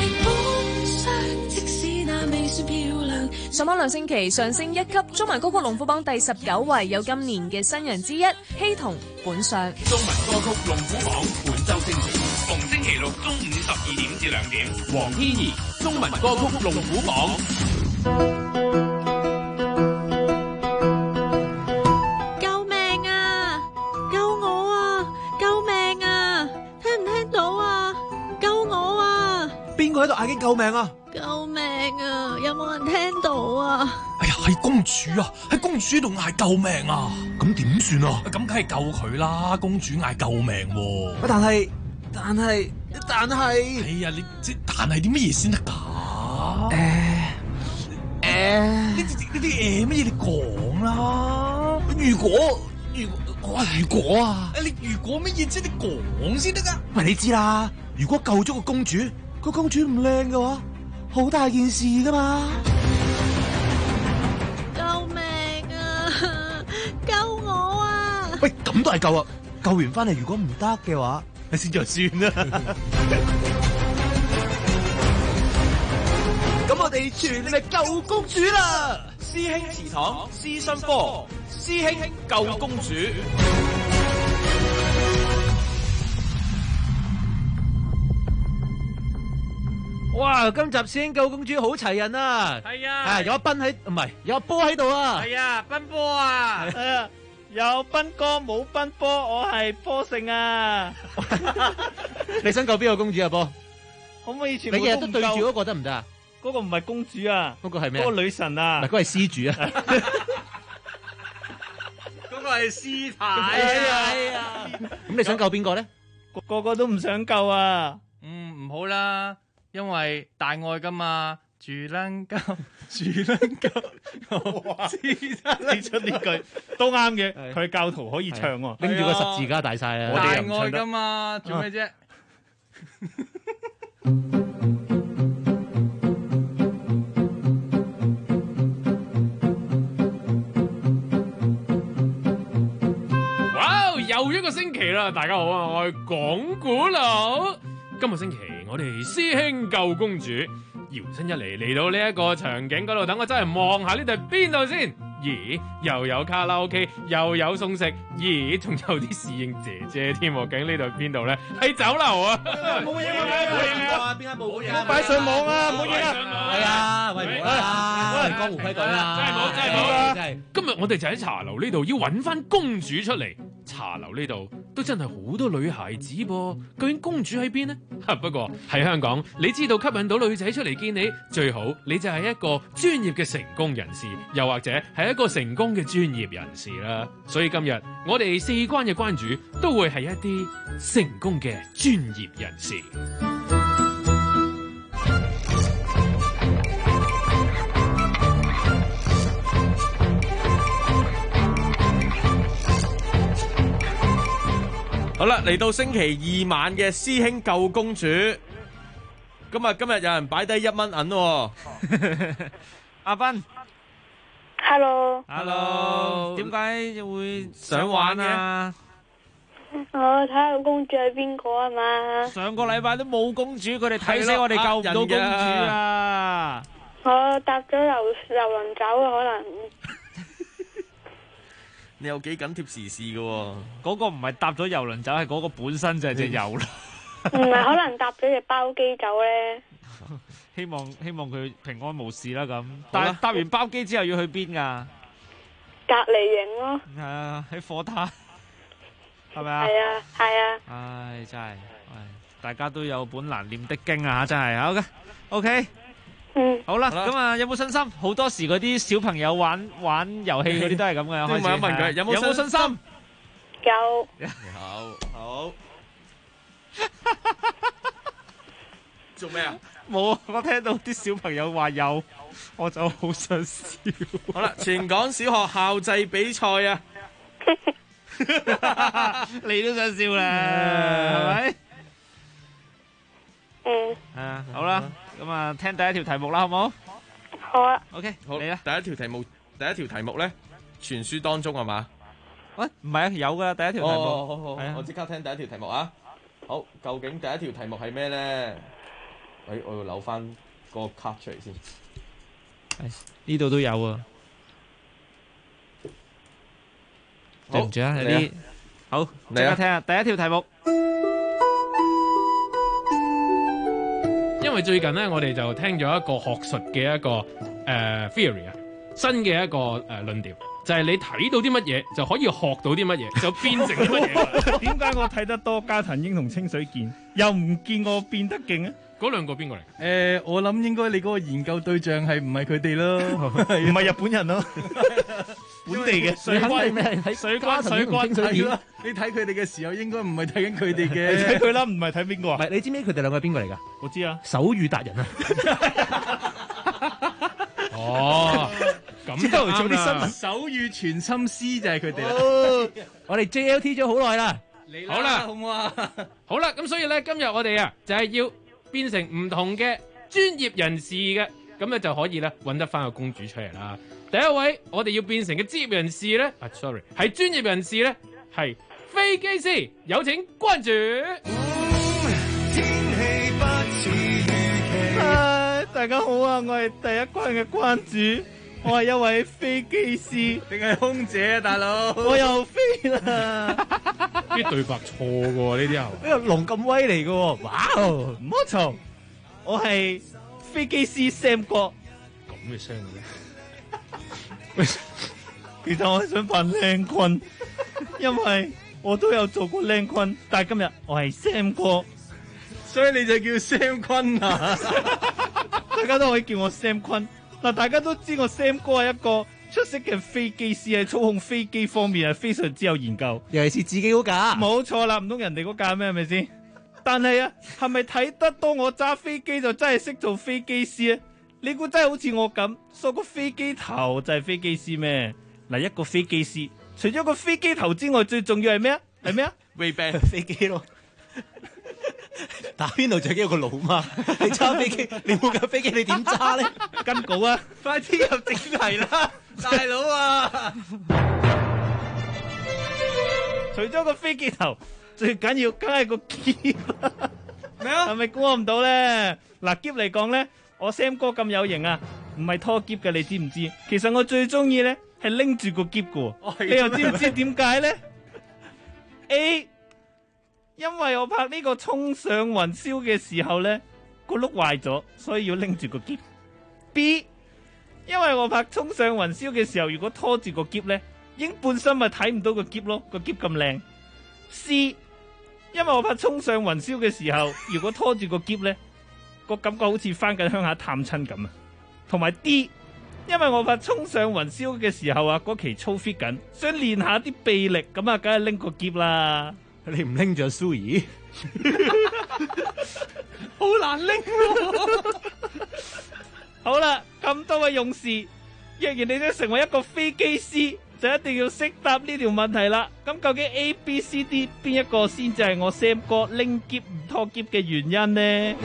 上榜2星期上升1級，中文歌曲龍虎榜第19位，有今年嘅新人之一希同本相。 中文歌曲龍虎榜本周精選，逢星期六中午12點至2點。黃天怡，中文歌曲龍虎榜。 救命啊！救我啊！救命啊！聽唔聽到啊？救我啊！ 邊個喺度嗌緊救命啊？ 救命啊！有冇人聽到啊？ 哎呀，係公主啊！喺公主度嗌救命啊！咁點算啊？咁梗係救佢啦！公主嗌救命喎。但係，哎呀，你但係啲乜嘢先得㗎？呢啲乜嘢你講啦？如果我話如果啊，你如果乜嘢啫？你講先得噶。 喂，你知啦，如果救咗個公主，個公主唔靚嘅話，好大件事噶嘛。 救命啊！救我啊！ 喂，咁都係救啊！救完翻嚟，如果唔得嘅話，你先就算啦。咁我哋全力救公主啦！ 師兄祠堂師生科，師兄救公主。 哇！今集師兄救公主好齊人啊！ 係啊， 有阿斌喺，唔係有阿波喺度啊！ 係啊，斌波啊！ 係啊，有斌哥冇斌波，我係波勝啊！ 你想救邊個公主啊？波， 可唔可以全你部都唔日日都對住嗰救？ 個得唔得啊？ 嗰個唔係公主啊， 嗰個係咩？ 嗰個女神啊， 唔係，嗰個係施主啊！ 嗰個係師太啊！ 咁你想救邊個咧？ 個個都唔想救啊！ 唔好啦，因為大愛噶嘛，住撚鳩， 住撚鳩，你出呢句都啱嘅，佢係教徒可以唱喎， 拎住個十字架大晒啊！ 大愛噶嘛，做咩啫？ 哇！又一個星期啦，大家好啊，我係講古佬。今個星期我哋師兄救公主，搖身一嚟到呢一個場景嗰度，等我真係望下呢度係邊度先。咦，又有卡拉 OK， 又有餸食，咦，仲有啲侍應姐姐添喎。究竟呢度係邊度咧？喺酒樓啊！ 冇嘢啊！ 邊間冇嘢啊？擺上網啊！冇嘢啊！ 係啊，喂，唔好啦，可能江湖規矩啦， 真係冇，真係冇啊！真係。今日我哋就喺茶樓呢度要揾翻公主出嚟。茶樓呢度都真係好多女孩子噃，究竟公主喺邊呢？不過喺香港，你知道吸引到女仔出嚟見你，最好你就係一個專業嘅成功人士，又或者係一個成功嘅專業人士啦。所以今日我哋四關嘅關主都會係一啲成功嘅專業人士。 好啦，嚟到星期二晚嘅師兄救公主，今日有人擺低1蚊銀喎。 阿斌 ，Hello， 點解會想玩啊？ 我睇下公主係邊個啊嘛。 上個禮拜都冇公主，佢哋睇死我哋救唔到公主啊！ 我搭咗遊輪走啊，可能。 你有幾緊貼時事嘅喎？ 嗰個唔係搭咗遊輪走，係嗰個本身就係隻遊輪。 唔係，可能搭咗隻包機走咧。 希望佢平安無事啦咁。但係搭完包機之後要去邊噶？ 隔離營咯。 係啊，喺火炭，係咪啊？ 係啊，係啊。 唉，真係，大家都有本難念的經啊！真係好嘅 ，OK。好啦，咁啊，有冇信心？好多時嗰啲小朋友玩遊戲嗰啲都係咁嘅。開始問一問佢有冇信心？ 有。 好。做咩啊？ 冇，我聽到啲小朋友話有，我就好想笑。 好啦，全港小學校際比賽啊！ 你都想笑啦，係咪？好啦。咁啊，聽第一條題目啦，好唔好？ 好啊。 OK， 好嚟啦。第一條題目咧，傳說當中係嘛？ 喂，唔係啊，有噶第一條題目。 好，我即刻聽第一條題目啊。好，究竟第一條題目係咩咧？我要扭翻個卡出嚟先。 呢度都有啊。對唔住啊，有啲好，即刻聽下第一條題目。 因為最近咧，我哋就聽咗一個學術嘅一個theory 啊，新嘅一個論調，就係你睇到啲乜嘢就可以學到啲乜嘢，就變成啲乜嘢。 點解我睇得多加藤鷹同清水健，又唔見我變得勁啊？ 嗰兩個邊個嚟？ 我諗應該你嗰個研究對象係唔係佢哋咯，唔係日本人咯，本地嘅水軍咩？水軍係咯。你睇佢哋嘅時候，應該唔係睇緊佢哋嘅。你睇佢啦，唔係睇邊個啊？ 唔係，你知唔知佢哋兩個係邊個嚟㗎？ 我知啊， 手語達人啊！ 哦， 咁朝頭早啲新啱啦聞，手語傳心師就係佢哋啦。我哋 JLT 咗好耐啦， 好啦， 好唔好啊？ 好啦，咁所以咧，今日我哋啊就係要變成唔同嘅專業人士嘅，咁咧就可以咧揾得翻個公主出嚟啦。第一位我哋要變成嘅專業人士咧，sorry， 係專業人士咧，係飛機師，有請關主。 大家好啊，我係第一關嘅關主，我係一位飛機師，定係空姐啊，大佬？我又飛啦， 啲對白錯嘅喎，呢啲係呢個龍咁威嚟嘅喎，哇！唔好嘈，我係飛機師 Sam 哥。 咁嘅聲嘅咧？ 其實我係想扮靚坤，因為我都有做過靚坤，但係今日我係 Sam 哥，所以你就叫 Sam 坤啊！大家都可以叫我 Sam 坤。嗱，大家都知我 Sam 哥係一個出色嘅飛機師，喺操控飛機方面係非常之有研究，尤其是自己嗰架。冇錯啦，唔通人哋嗰架咩？係咪先？但係啊，係咪睇得多我揸飛機就真係識做飛機師啊？你估真係好似我咁梳個飛機頭就係飛機師咩？嗱，一個飛機師除咗個飛機頭之外，最重要係咩啊？係咩啊 ？Ray-Ban 飛機咯。打邊爐最緊要個腦嘛，你揸飛機，你冇架飛機你點揸咧？ 跟稿啊，快啲入正題啦，大佬啊！除咗個飛機頭，最緊要梗係個篋啦。咩啊？係咪估唔到咧？嗱，篋嚟講咧，我 Sam 哥咁有型啊，唔係拖篋嘅，你知唔知？其實我最中意咧係拎住個篋嘅，你又知唔知點解咧 ？A，因為我拍呢個衝上雲霄嘅時候呢，個轆壞咗，所以要拎住個篋。B， 因為我拍衝上雲霄嘅時候，如果拖住個篋呢，影半身咪睇唔到個篋咯，個篋咁靚。C， 因為我拍衝上雲霄嘅時候，如果拖住個篋呢，個感覺好似翻緊鄉下探親咁啊。同埋 D， 因為我拍衝上雲霄嘅時候啊，嗰期操 fit 緊，想練下啲臂力，咁啊，梗係拎個篋啦。 你唔拎住阿蘇怡， 好難拎喎！好啦，咁多位勇士，若然你想成為一個飛機師，就一定要識答呢條問題啦。咁究竟 A、B、C、D 邊一個先至係我 Sam 哥拎篋唔拖篋嘅原因呢？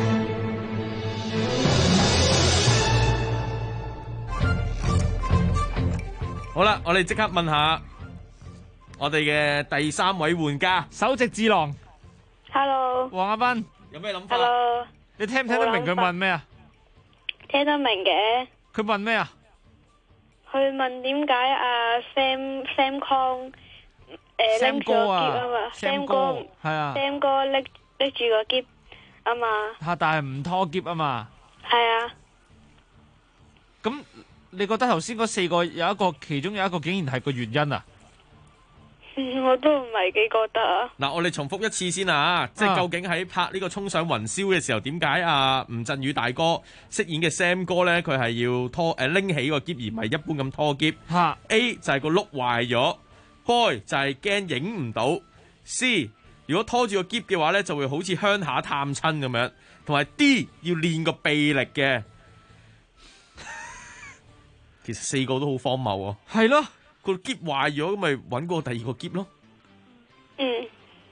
好啦，我哋即刻問下我哋嘅第三位玩家， 首席智囊 Hello， 黃阿斌， 有咩諗法 Hello， 你聽唔聽得明佢問咩啊？ 聽得明嘅。 佢問咩啊？ 佢問點解阿 Sam 康拎住個篋啊嘛 Sam 哥係啊 ，Sam 哥拎住個篋啊嘛。 嚇，但係唔拖篋啊嘛。 係啊。 咁你覺得頭先嗰四個有一個，其中有一個竟然係個原因啊？ 我都唔係幾覺得啊。 嗱，我哋重複一次先啊，即係究竟喺拍呢個衝上雲霄嘅時候，點解啊吳鎮宇大哥飾演嘅 Sam 哥咧，佢係要拎起個篋而唔係一般咁拖篋。A 就係個轆壞咗，B 就係驚影唔到，C 如果拖住個篋嘅話咧，就會好似鄉下探親咁樣，同埋 D 要練個臂力嘅。其實四個都好荒謬啊。 係咯。 個篋壞咗，咁咪揾過第二個篋咯。 嗯。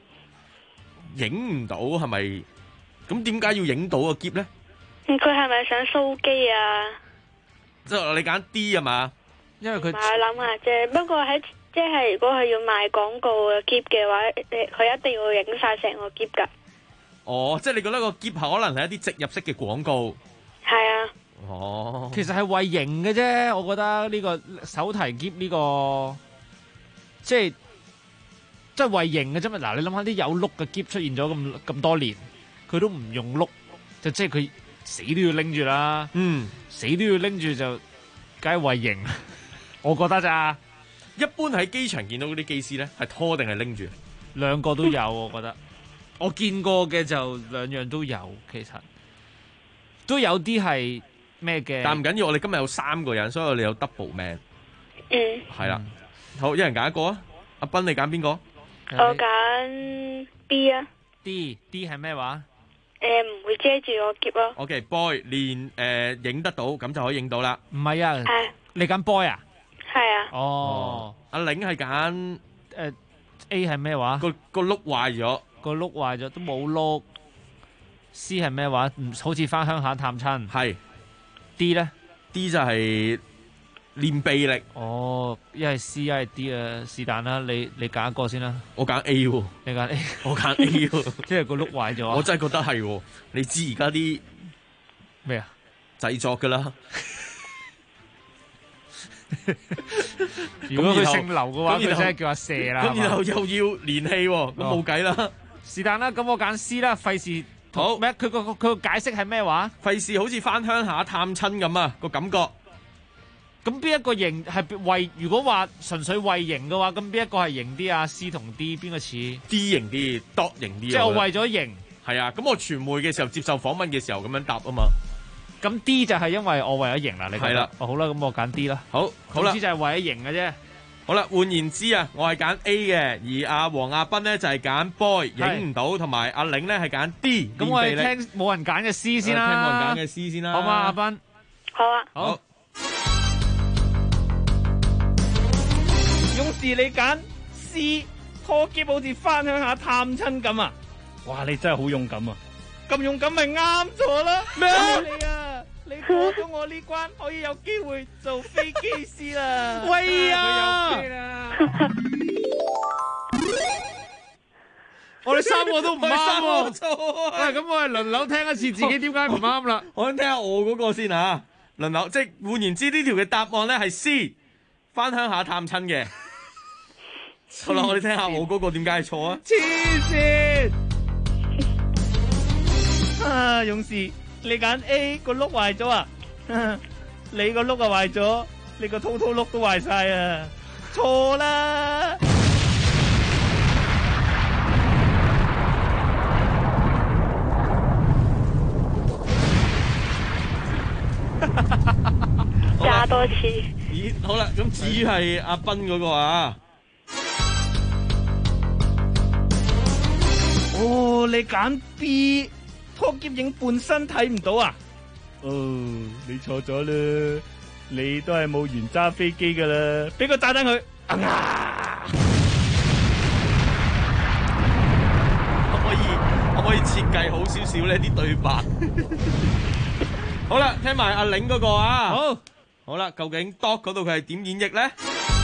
影唔到係咪？咁點解要影到個篋咧？ 佢係咪想騷機啊？ 即係你揀 D 啊嘛？ 因為佢。 我諗下啫，不過喺即係如果佢要賣廣告嘅篋嘅話，佢一定要影晒成個篋噶。 哦，即係你覺得個篋可能係一啲植入式嘅廣告？ 係啊。 哦， 其實係為型嘅啫，我覺得呢個手提篋呢個即係為型嘅啫嘛。嗱，你諗下啲有碌嘅篋出現咗咁多年，佢都唔用碌，就即係佢死都要拎住啦。死都要拎住就梗係為型，我覺得咋。 一般喺機場見到嗰啲機師咧，係拖定係拎住？ 兩個都有，我覺得。我見過嘅就兩樣都有，其實都有啲係。咩嘅？ 但唔緊要，我哋今日有3個人，所以我哋有 double man。係啦，好，一人揀一個啊！阿斌，你揀邊個？ 我揀 B 啊。 D 係咩話？ 唔會遮住我篋咯。 OK，boy 練影得到，咁就可以影到啦。 唔係啊， 你揀 boy 啊？ 係啊。 哦， 阿玲係揀 A 係咩話？ 個碌壞咗， 個碌壞咗都冇碌。C 係咩話？唔好似翻鄉下探親。 係。 D 咧 ？D 就係練臂力。 哦，一係 C 一係 D 啊，是但啦，你揀一個先啦。 我揀 A 喎。 你揀 A， 我揀 A 喎。 即係個碌壞咗。 我真係覺得係喎。你知而家啲咩啊？ 製作噶啦。 如果佢姓劉嘅話，佢真係叫阿蛇啦。 咁然後又要練氣喎，咁冇計啦。 是但啦，咁我揀 C 啦，費事。 好咩？佢個解釋係咩話？ 費事好似翻鄉下探親咁啊個感覺。 咁邊一個型係為？如果話純粹為型嘅話，咁邊一個係型啲啊 ？C 同 D 邊個似 ？D 型啲，dot 型啲。 即係我為咗型。 係啊，咁我傳媒嘅時候接受訪問嘅時候咁樣答啊嘛。 咁 D 就係因為我為咗型啦，你覺得？ 係啦。 好啦，咁我揀 D 啦。 好啦。 總之就係為咗型嘅啫。 好啦，換言之啊，我係揀 A 嘅，而阿黃亞斌咧就係揀 boy 影唔到，同埋阿玲咧係揀 D。 咁我哋聽冇人揀嘅 C 先啦。 聽冇人揀嘅 C 先啦。 好嘛，阿斌。 好啊。 好。 勇士你揀 C， 拖篋好似翻鄉下探親咁啊！哇，你真係好勇敢啊！咁勇敢咪啱咗啦！ 咩啊？ 你啊！你過咗我呢關，可以有機會做飛機師啦！ 喂啊！我哋三個都唔啱喎。喂，咁我哋輪流聽一次自己點解唔啱啦。 我想聽下我嗰個先嚇。輪流，即係換言之，呢條嘅答案咧係 C， 翻鄉下探親嘅。好啦，我哋聽下我嗰個點解係錯啊！ 黐線！啊，勇士。你揀 A 個碌壞咗啊！你個碌啊壞咗，你個滔碌都壞晒啊！錯啦！ 加多次。 咦，好啦，咁至於係阿斌嗰個啊？ 哦，你揀 B。拖篋影半身睇唔到啊！哦，你錯咗啦，你都係冇緣揸飛機噶啦，俾個炸彈佢。 可唔可以設計好少少呢啲對白？好啦，聽埋阿玲嗰個啊。好啦，究竟 Doc 嗰度佢係點演繹咧？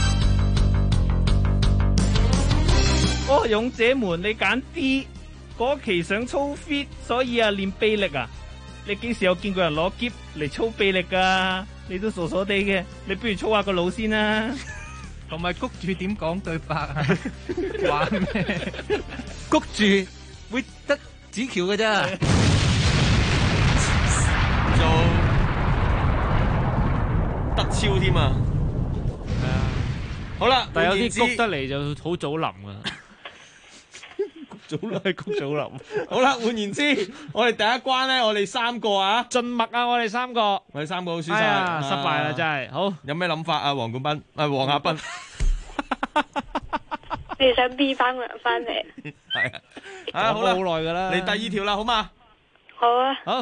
哦，勇者們，你揀 D。嗰期想操 fit， 所以啊練臂力啊！你幾時有見過人攞篋嚟操臂力噶？你都傻傻地嘅，你不如操下個腦先啦。 同埋谷住點講對白啊？玩咩？ 谷住會得紙橋嘅啫。 做德超添啊！ 係啊。 好啦， 但係有啲谷得嚟就好早冧啊。 早係谷早林。 好啦，換言之，我哋第一關咧，我哋三個啊， 盡墨啊，我哋三個都輸晒， 失敗啦，真係。好， 有咩諗法啊，黃冠斌，黃亞斌？ 你想 B 翻個人翻嚟？ 係啊，好啦， 好耐噶啦。 嚟第二條啦，好嘛？ 好啊。 好。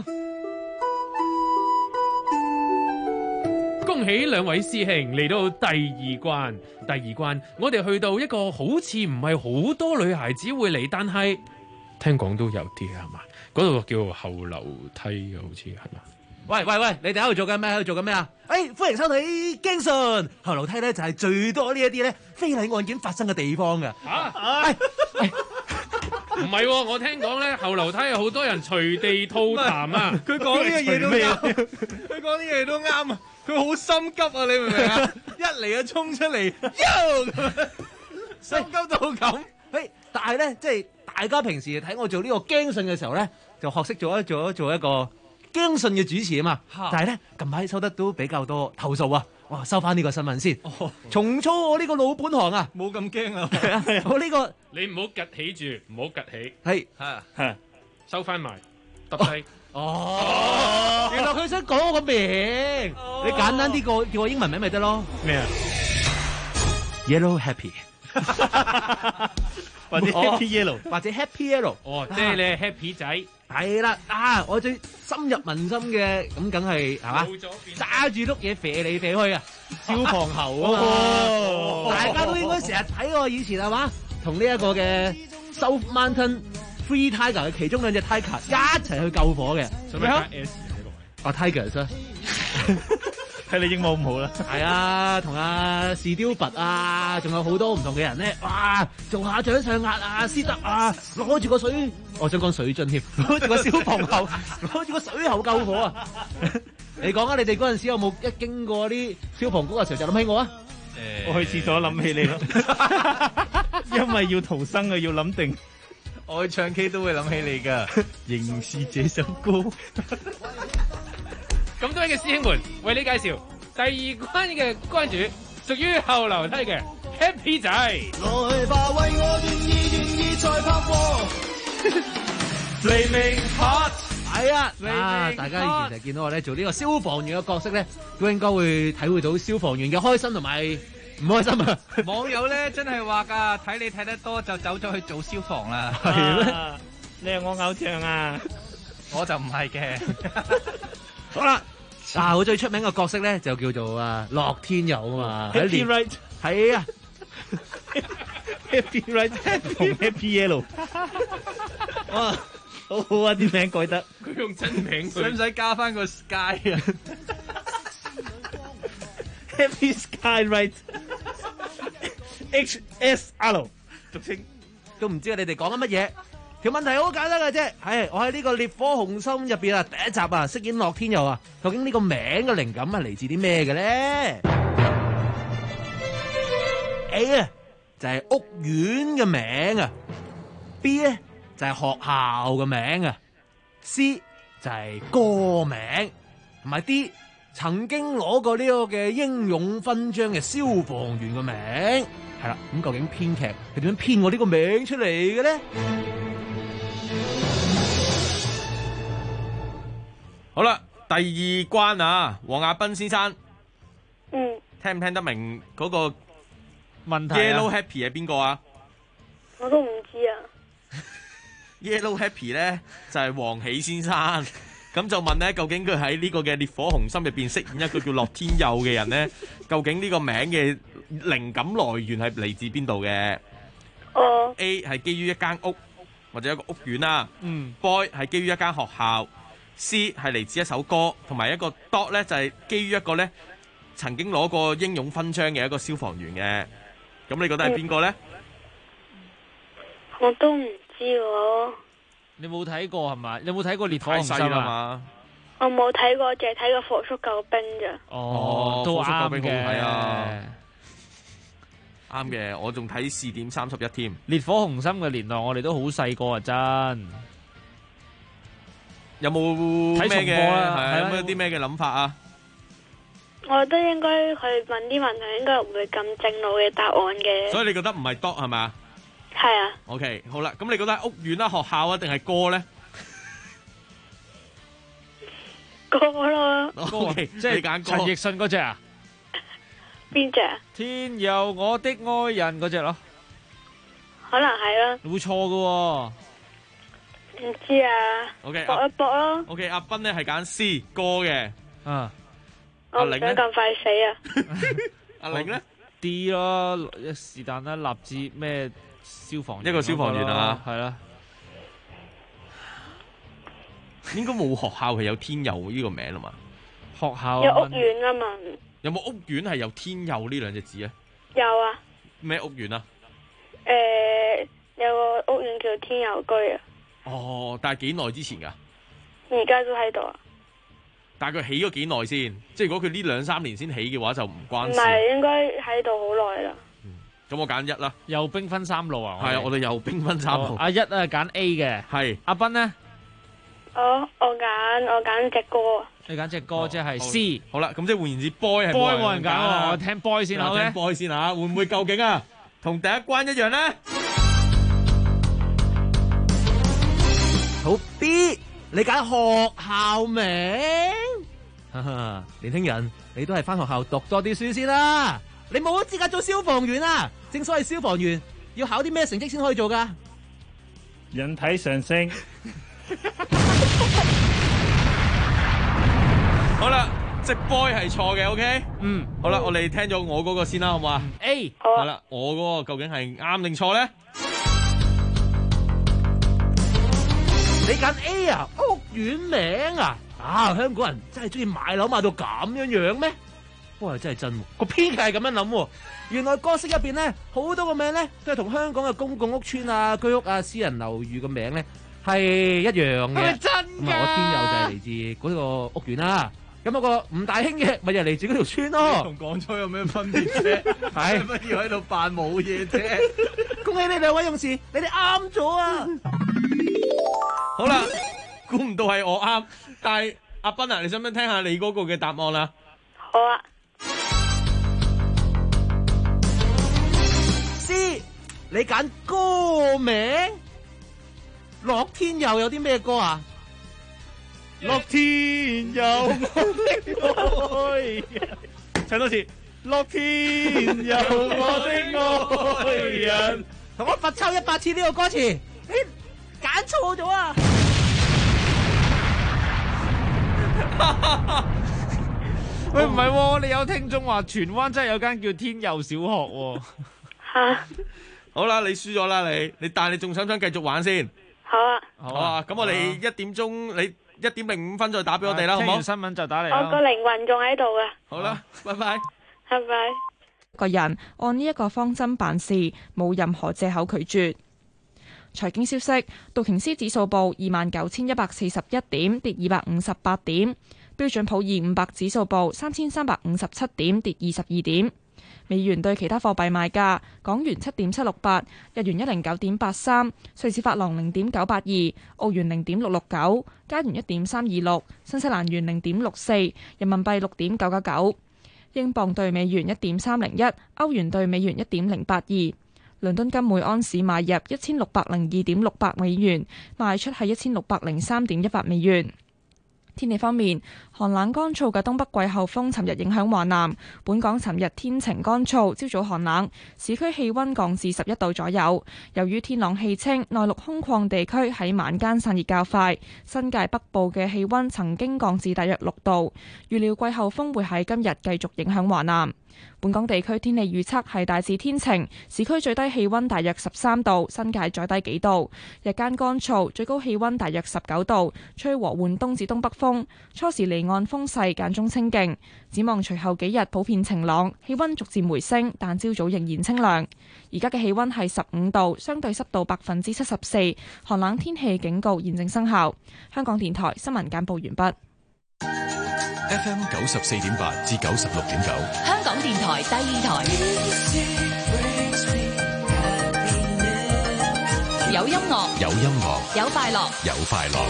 恭喜兩位師兄嚟到第二關。第二關，我哋去到一個好似唔係好多女孩子會嚟，但係聽講都有啲係嘛？嗰度叫後樓梯嘅，好似係嘛？ 喂，你哋喺度做緊咩？喺度做緊咩啊？歡迎收睇《驚訊》。後樓梯咧就係最多呢一啲咧非禮案件發生嘅地方㗎。 唔係喎，我聽講咧後樓梯有好多人隨地吐痰啊！ 佢講呢樣嘢都啱，佢講呢樣嘢都啱啊！佢好心急啊！你明唔明啊？一嚟就衝出嚟，心急到咁。 但係咧，即係大家平時睇我做呢個驚訊嘅時候咧，就學識做一個驚訊嘅主持啊嘛。但係咧，近排收得都比較多投訴啊！哇，收翻呢個新聞先，重操我呢個老本行啊！ 冇咁驚啊！ 我呢個你唔好趌起住，唔好趌起， 係收翻埋，揼低。 原來佢想講我個名，你簡單啲叫我英文名咪得咯。 咩啊 ？Yellow Happy， 或者 Happy Yellow， 或者 Happy Yellow。 哦，即係你係 Happy 仔。 係啦，我最深入民心嘅，咁梗係係嘛？揸住碌嘢肥嚟肥去啊！ 消防喉啊嘛，大家都應該成日睇我以前係嘛，同呢一個嘅 South Mountain Free Tiger 嘅其中兩隻 Tiger 一齊去救火嘅。 做咩加 S 呢個？ Tigers 啊， 睇你英文好唔好啦？ 係啊，同阿士雕拔啊，仲有好多唔同嘅人咧，哇，做下掌上壓啊，斯德啊，攞住個水，我想講水樽添，攞住個消防喉，攞住個水喉救火啊！你講啊，你哋嗰陣時有冇一經過啲消防局嘅時候就諗起我啊？ 我去廁所諗起你咯，因為要逃生啊，要諗定。我去唱 K 都會諗起你噶，仍是這首歌。 咁多位嘅師兄們，為你介紹第二關嘅關主，屬於後樓梯嘅 Happy 仔。 來吧，為我願意再拍過。Flaming Hot。 係啊，大家以前就見到我咧做呢個消防員嘅角色咧，都應該會體會到消防員嘅開心同埋唔開心啊！ 網友咧真係話㗎，睇你睇得多就走咗去做消防啦。 係咩？ 你係我偶像啊！ 我就唔係嘅。 好啦，我最出名嘅角色咧就叫做樂天佑啊嘛。 Happy Right 係啊 ，Happy Right 同 Happy Yellow。哇！好好啊，啲名改得。 佢用真名， 使唔使加翻個 Sky 啊 ？Happy Sky Right HSL 俗稱都唔知你哋講緊乜嘢。條問題好簡單嘅啫，係我喺呢個烈火雄心入邊啊，第一集啊，飾演樂天佑啊，究竟呢個名嘅靈感係嚟自啲咩嘅咧 ？A 啊就係屋苑嘅名啊 ，B 咧就係學校嘅名啊 ，C 就係歌名，同埋 D 曾經攞過呢個嘅英勇勳章嘅消防員嘅名。係啦，咁究竟編劇係點樣編我呢個名出嚟嘅咧？ 好啦，第二關啊，黃亞斌先生，聽唔聽得明嗰個問題 Yellow Happy 係邊個啊？ 我都唔知啊。 Yellow Happy 咧就係黃喜先生，咁就問咧，究竟佢喺呢個嘅烈火雄心入邊飾演一個叫樂天佑嘅人咧，究竟呢個名嘅靈感來源係嚟自邊度嘅？A 係基於一間屋或者一個屋苑啦，Boy 係基於一間學校。C 係嚟自一首歌，同埋一個 dot 咧就係基於一個咧曾經攞過英勇勳章嘅一個消防員嘅，咁你覺得係邊個咧？ 我都唔知喎。 你冇睇過係嘛？你有冇睇過烈火雄心啊？ 我冇睇過，淨係睇過火速救兵咋。 哦，都啱嘅。 啱嘅，我仲睇試點31添。 烈火雄心嘅年代，我哋都好細個啊，真。 有冇咩嘅？係有冇啲咩嘅諗法啊？ 我覺得應該佢問啲問題，應該唔會咁正路嘅答案嘅。 所以你覺得唔係 dot 係咪？ 係啊。 OK， 好啦，咁你覺得係屋苑啦、學校啊，定係歌咧？ 歌咯。 OK， 即係陳奕迅嗰隻啊？ 邊隻啊？ 天佑我的愛人嗰隻咯。 可能係啦。 會錯噶。 唔知啊 ，OK， 搏一搏咯。 OK， 阿斌咧係揀 C 歌嘅， 啊， 我唔想咁快死啊。 阿玲咧 D 咯，是但啦，立志咩消防員一個消防員啊， 係啦， 應該冇學校係有天佑呢個名啊嘛， 學校有屋苑啊嘛， 有冇屋苑係有天佑呢兩隻字啊？ 有啊。 咩屋苑啊？ 有個屋苑叫天佑居啊。 哦，但係幾耐之前噶？ 而家都喺度啊！ 但係佢起咗幾耐先？即係如果佢呢2-3年先起嘅話，就唔關事。 唔係，應該喺度好耐啦。 咁我揀1啦。 又兵分3路啊！ 係啊，我哋又兵分3路。 阿一啊揀 A 嘅， 係阿斌咧？ 我揀隻歌啊！ 你揀隻歌即係 C。 好啦，咁即係換言之 ，boy 係冇人揀，我聽 boy 先好嘅。 聽 boy 先啊，會唔會究竟啊？同第一關一樣咧？ 好 B， 你揀學校名，年輕人，你都係翻學校讀多啲書先啦。你冇資格做消防員啊！正所謂消防員要考啲咩成績先可以做噶？ 引體上升。 好啦， 隻 boy 係錯嘅，OK？好啦，我哋聽咗我嗰個先啦，好唔好啊 ？A 係啦，我嗰個究竟係啱定錯咧？ 你揀 A 啊？屋苑名啊？香港人真係中意買樓買到咁樣咩？哇，真係真喎！個編劇係咁樣諗喎。原來角色入邊咧，好多個名咧都係同香港嘅公共屋邨啊、居屋啊、私人樓宇嘅名咧係一樣嘅。係咪真㗎？咁啊，我天佑就係嚟自嗰個屋苑啦。咁嗰個吳大興嘅咪就嚟自嗰條村咯。 同講錯有咩分別啫？ 係乜要喺度扮冇嘢啫？ 恭喜你兩位勇士，你哋啱咗啊！ 好啦，估唔到係我啱，但係阿斌啊，你想唔想聽下你嗰個嘅答案啦？ 好啊。 C， 你揀歌名，樂天佑有啲咩歌啊？樂天佑我的愛人，唱多次。樂天佑我的愛人，同我罰抄100次呢個歌詞，你揀錯咗啊！ 喂，唔係喎，我哋有聽眾話荃灣真係有間叫天佑小學喎。 好啦，你輸咗啦，但係你仲想唔想繼續玩先？ 好啊。 好啊，咁我哋1點鐘，你1點05分再打俾我哋啦，好唔好？ 聽完新聞就打嚟啦。 我個靈魂仲喺度㗎。 好啦，拜拜。 拜拜。 個人按呢一個方針辦事，冇任何藉口拒絕。財經消息，道瓊斯指數報29,141點，跌258點；標準普爾500指數報3,357點，跌22點。美元對其他貨幣賣價：港元7.768，日元109.83，瑞士法郎0.982，澳元0.669，加元1.326，新西蘭元0.64，人民幣6.999。英鎊對美元1.301，歐元對美元1.082。倫敦金每安士買入1602.68美元，賣出係1603.18美元。天氣方面，寒冷乾燥嘅東北季候風尋日影響華南，本港尋日天晴乾燥，朝早寒冷，市區氣溫降至11度左右。由於天朗氣清，內陸空曠地區喺晚間散熱較快，新界北部嘅氣溫曾經降至大約6度。預料季候風會喺今日繼續影響華南。本港地區天氣預測係大致天晴，市區最低氣溫大約13度，新界再低幾度。日間乾燥，最高氣溫大約19度，吹和緩東至東北風。初時離岸風勢間中清勁。展望隨後幾日普遍晴朗，氣溫逐漸回升，但朝早仍然清涼。而家嘅氣溫係15度，相對濕度74%，寒冷天氣警告現正生效。香港電台新聞簡報完畢。 FM 94.8至96.9， 香港電台第二台，有音樂， 有音樂， 有快樂， 有快樂。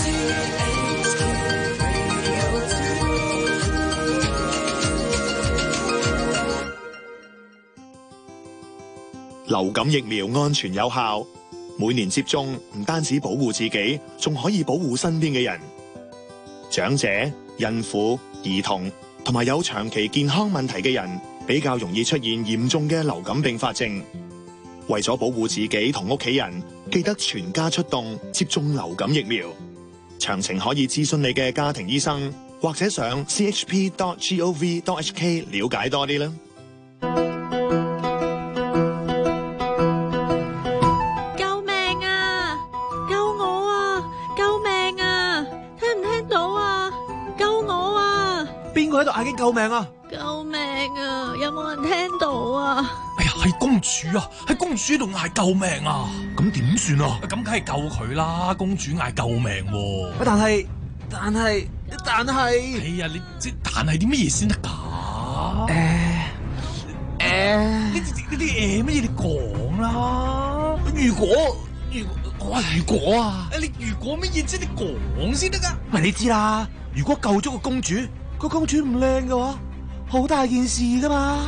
流感疫苗安全有效，每年接種唔單止保護自己，仲可以保護身邊嘅人。長者、孕婦、兒童同埋有長期健康問題嘅人，比較容易出現嚴重嘅流感併發症。為咗保護自己同屋企人，記得全家出動接種流感疫苗。詳情可以諮詢你嘅家庭醫生，或者上 chp.gov.hk 了解多啲啦。 救命啊！救我啊！救命啊！聽唔聽到啊？救我啊！ 邊個喺度嗌緊救命啊？ 救命啊！有冇人聽到啊？ 哎呀，係公主啊！喺公主度嗌救命啊！咁點算啊？咁梗係救佢啦！公主嗌救命喎！ 但係， 哎呀，你即但係啲乜嘢先得㗎？呢啲乜嘢你講啦！如果啊！你如果乜嘢啫？你講先得㗎。 喂，你知啦，如果救咗個公主，個公主唔靚嘅話，好大件事㗎嘛！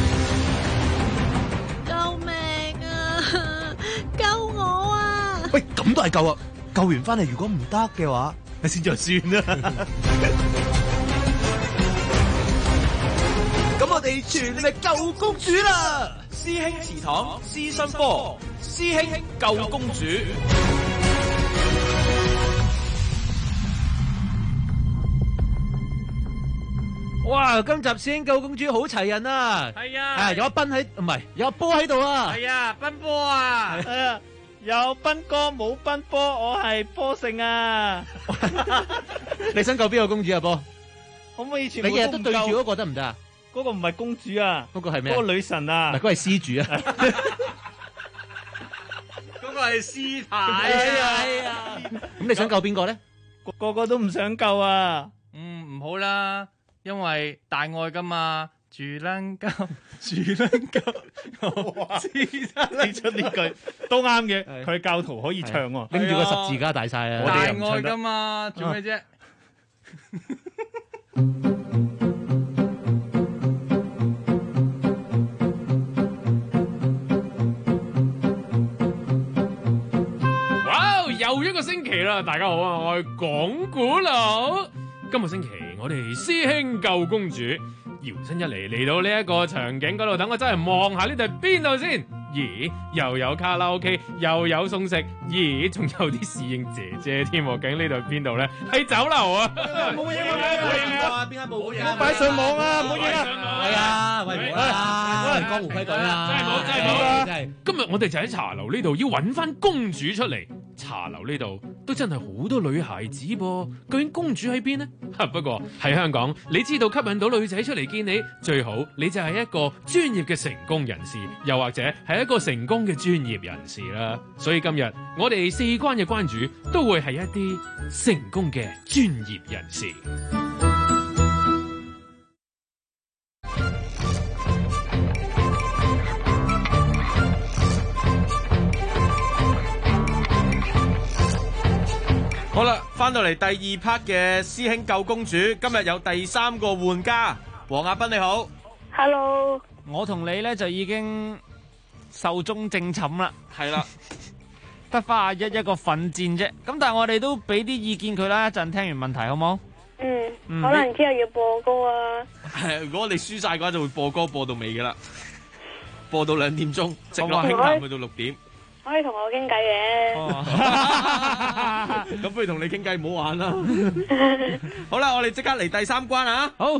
救命啊！救我啊！ 喂，咁都係救啊！救完翻嚟，如果唔得嘅話，你先就算啦。咁我哋全力救公主啦！ 師兄祠堂師生科，師兄救公主。 哇！今集師兄救公主好齊人啊！ 係啊， 有阿斌喺，唔係有阿波喺度啊！ 係啊，奔波啊！係啊，有奔哥冇奔波，我係波勝啊！ 你想救邊個公主啊？波， 可唔可以全部你日日都對住嗰個得唔得啊？ 嗰個唔係公主啊， 嗰個係咩？ 嗰個女神啊， 唔係，嗰個係施主啊！ 嗰個係師太啊！ 咁你想救邊個咧？ 個個都唔想救啊！唔好啦，因為大愛噶嘛，住撚救，住撚救。哇！你出呢句都啱嘅，佢教徒可以唱喎， 拎住個十字架大晒啊！ 大愛噶嘛，做咩啫？ 哇！又一個星期啦，大家好啊，我係講古佬。今個星期我哋師兄救公主搖身一嚟到呢一個場景嗰度，等我真係望下呢度係邊度先。咦，又有卡拉 OK， 又有餸食，咦，仲有啲侍應姐姐添喎。究竟呢度係邊度咧？係酒樓啊！ 冇嘢啊！邊間冇嘢啊？ 擺上網啊！冇嘢啊！ 係啊，喂，冇啦，江湖規矩啊！ 真係冇，真係冇，真係。今日我哋就喺茶樓呢度要揾翻公主出嚟。茶樓呢度都真係好多女孩子噃，究竟公主喺邊呢？不過喺香港，你知道吸引到女仔出嚟見你，最好你就係一個專業嘅成功人士，又或者係一個成功嘅專業人士啦。所以今日我哋四關嘅關主都會係一啲成功嘅專業人士。 好啦，翻到嚟第二 part 嘅師兄救公主，今日有第三個玩家，黃亞斌你好 ，Hello， 我同你咧就已經壽終正寢啦， 係啦， 得翻阿一個奮戰啫。咁但係我哋都俾啲意見佢啦，一陣聽完問題好冇？ 可能之後要播歌啊。 係，如果我哋輸晒嘅話，就會播歌播到尾噶啦，播到2點鐘，直落輕談去到6點。 可以同我傾偈嘅， 咁不如同你傾偈，唔好玩啦。好啦，我哋即刻嚟第三關啊！ 好，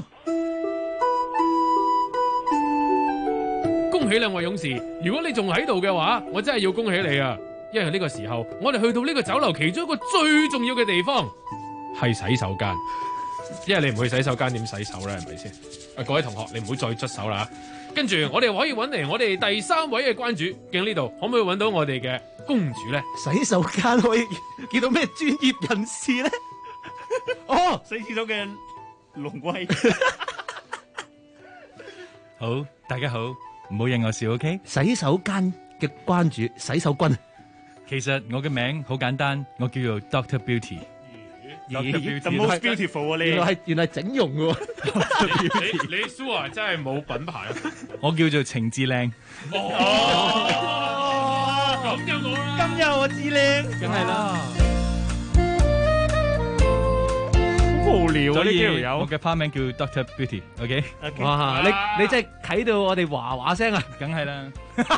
恭喜兩位勇士！如果你仲喺度嘅話，我真係要恭喜你啊！因為呢個時候，我哋去到呢個酒樓其中一個最重要嘅地方係洗手間。因為你唔去洗手間，點洗手咧？係咪先？各位同學，你唔好再捽手啦！跟住我哋可以揾嚟我哋第三位嘅關主，究竟呢度可唔可以揾到我哋嘅公主咧？ 洗手間可以見到咩專業人士咧？ 哦，洗廁所嘅龍龜。好，大家好，唔好引我笑 ，OK？ 洗手間嘅關主，洗手君。 其實我嘅名好簡單，我叫做 Dr. Beauty。The most beautiful 啊！ 原來整容嘅喎。 你 sure 真係冇品牌啊？ 我叫做程志靚。 咁就我啦。 今日我至靚， 梗係啦。 好無聊啊！呢條友。 我嘅花名叫 Dr. Beauty。OK。 哇！你真係睇到我哋話話聲啊！ 梗係啦。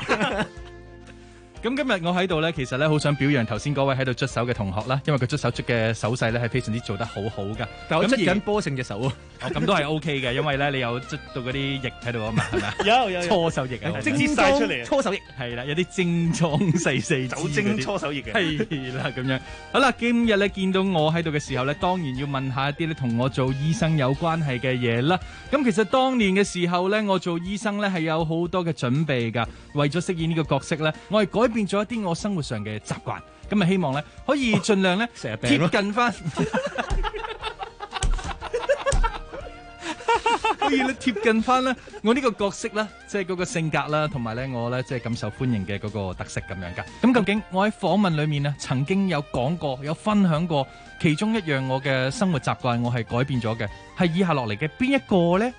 咁今日我喺度咧，其實咧好想表揚頭先嗰位喺度捽手嘅同學啦，因為佢捽手捽嘅手勢咧係非常之做得好好噶。 但我捽緊波勝隻手啊！ 咁都係 OK 嘅，因為咧你有捽到嗰啲液喺度啊嘛，係咪啊？ 有搓手液啊， 精緻晒出嚟， 搓手液係啦，有啲精裝細酒精搓手液嘅係啦，咁樣好啦。今日咧見到我喺度嘅時候咧，當然要問下一啲咧同我做醫生有關係嘅嘢啦。咁其實當年嘅時候咧，我做醫生咧係有好多嘅準備噶，為咗飾演呢個角色咧，我係改變咗一啲我生活上嘅習慣，咁啊希望咧可以盡量咧貼近翻，可以咧貼近翻咧我呢個角色啦，即係嗰個性格啦，同埋咧我咧即係感受歡迎嘅嗰個特色咁樣噶。咁究竟我喺訪問裏面啊，曾經有講過、有分享過其中一樣我嘅生活習慣，我係改變咗嘅，係以下落嚟嘅邊一個咧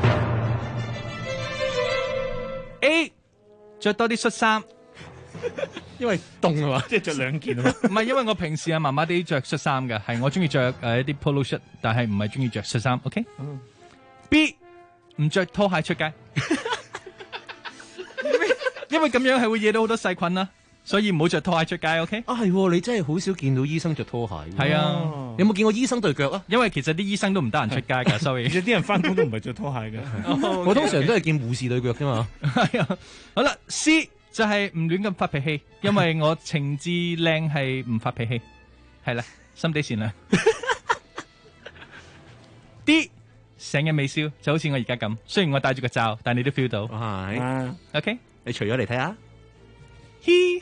？A 着多啲恤衫。 因為凍啊嘛， 即係着2件啊。唔係，因為我平時啊麻麻地着恤衫嘅，係我中意着一啲 polo shirt，但係唔係中意着恤衫。OK。B 唔着拖鞋出街，因為咁樣係會惹到好多細菌啦。 所以唔好着拖鞋出街，OK？ 啊係喎，你真係好少見到醫生着拖鞋。 係啊， 有冇見過醫生對腳啊？ 因為其實啲醫生都唔得閒出街㗎，sorry。 有啲人翻工都唔係着拖鞋嘅。 我通常都係見護士對腳啫嘛。 係啊，好啦 ，C 就係唔亂咁發脾氣，因為我情志靚係唔發脾氣，係啦，心地善良。D 成日微笑，就好似我而家咁，雖然我戴住個罩，但你都 feel 到。 係 ，OK， 你除咗嚟睇下。 嘻。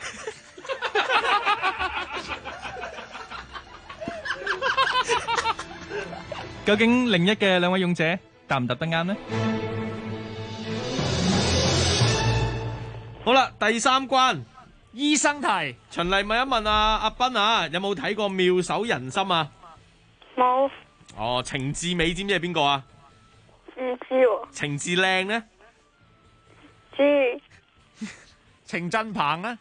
究竟另一嘅兩位勇者答唔答得啱呢？ 好啦，第三關醫生題， 循例問一問阿斌啊，有冇睇過妙手仁心啊？ 冇。 哦，程志美知唔知係邊個啊？ 唔知喎。 程志靚呢？ 知。 程振鵬呢？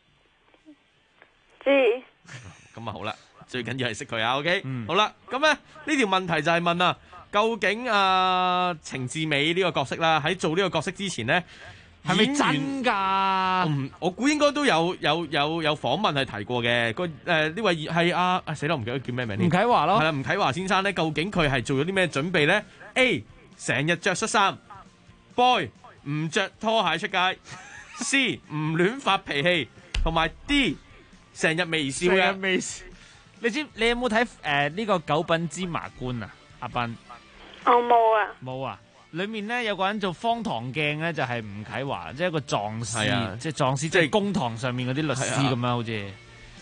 知。 咁啊好啦，最緊要係識佢啊 ，OK？好啦，咁咧呢條問題就係問啊，究竟程志美呢個角色啦，喺做呢個角色之前咧， 係咪真㗎？ 我估應該都有訪問係提過嘅。呢位係死啦，唔記得叫咩名添？ 吳啟華咯， 係啦，吳啟華先生咧，究竟佢係做咗啲咩準備咧 ？A 成日着恤衫 ，boy 唔着拖鞋出街，C 唔亂發脾氣，同埋 D 成日微笑嘅。 微笑。你有冇睇呢個九品芝麻官啊？阿斌， 我冇啊。 冇啊。裏面咧有個人做方唐鏡咧，就係吳啟華，即係一個狀師，即係狀師，即係公堂上面嗰啲律師咁樣，好似。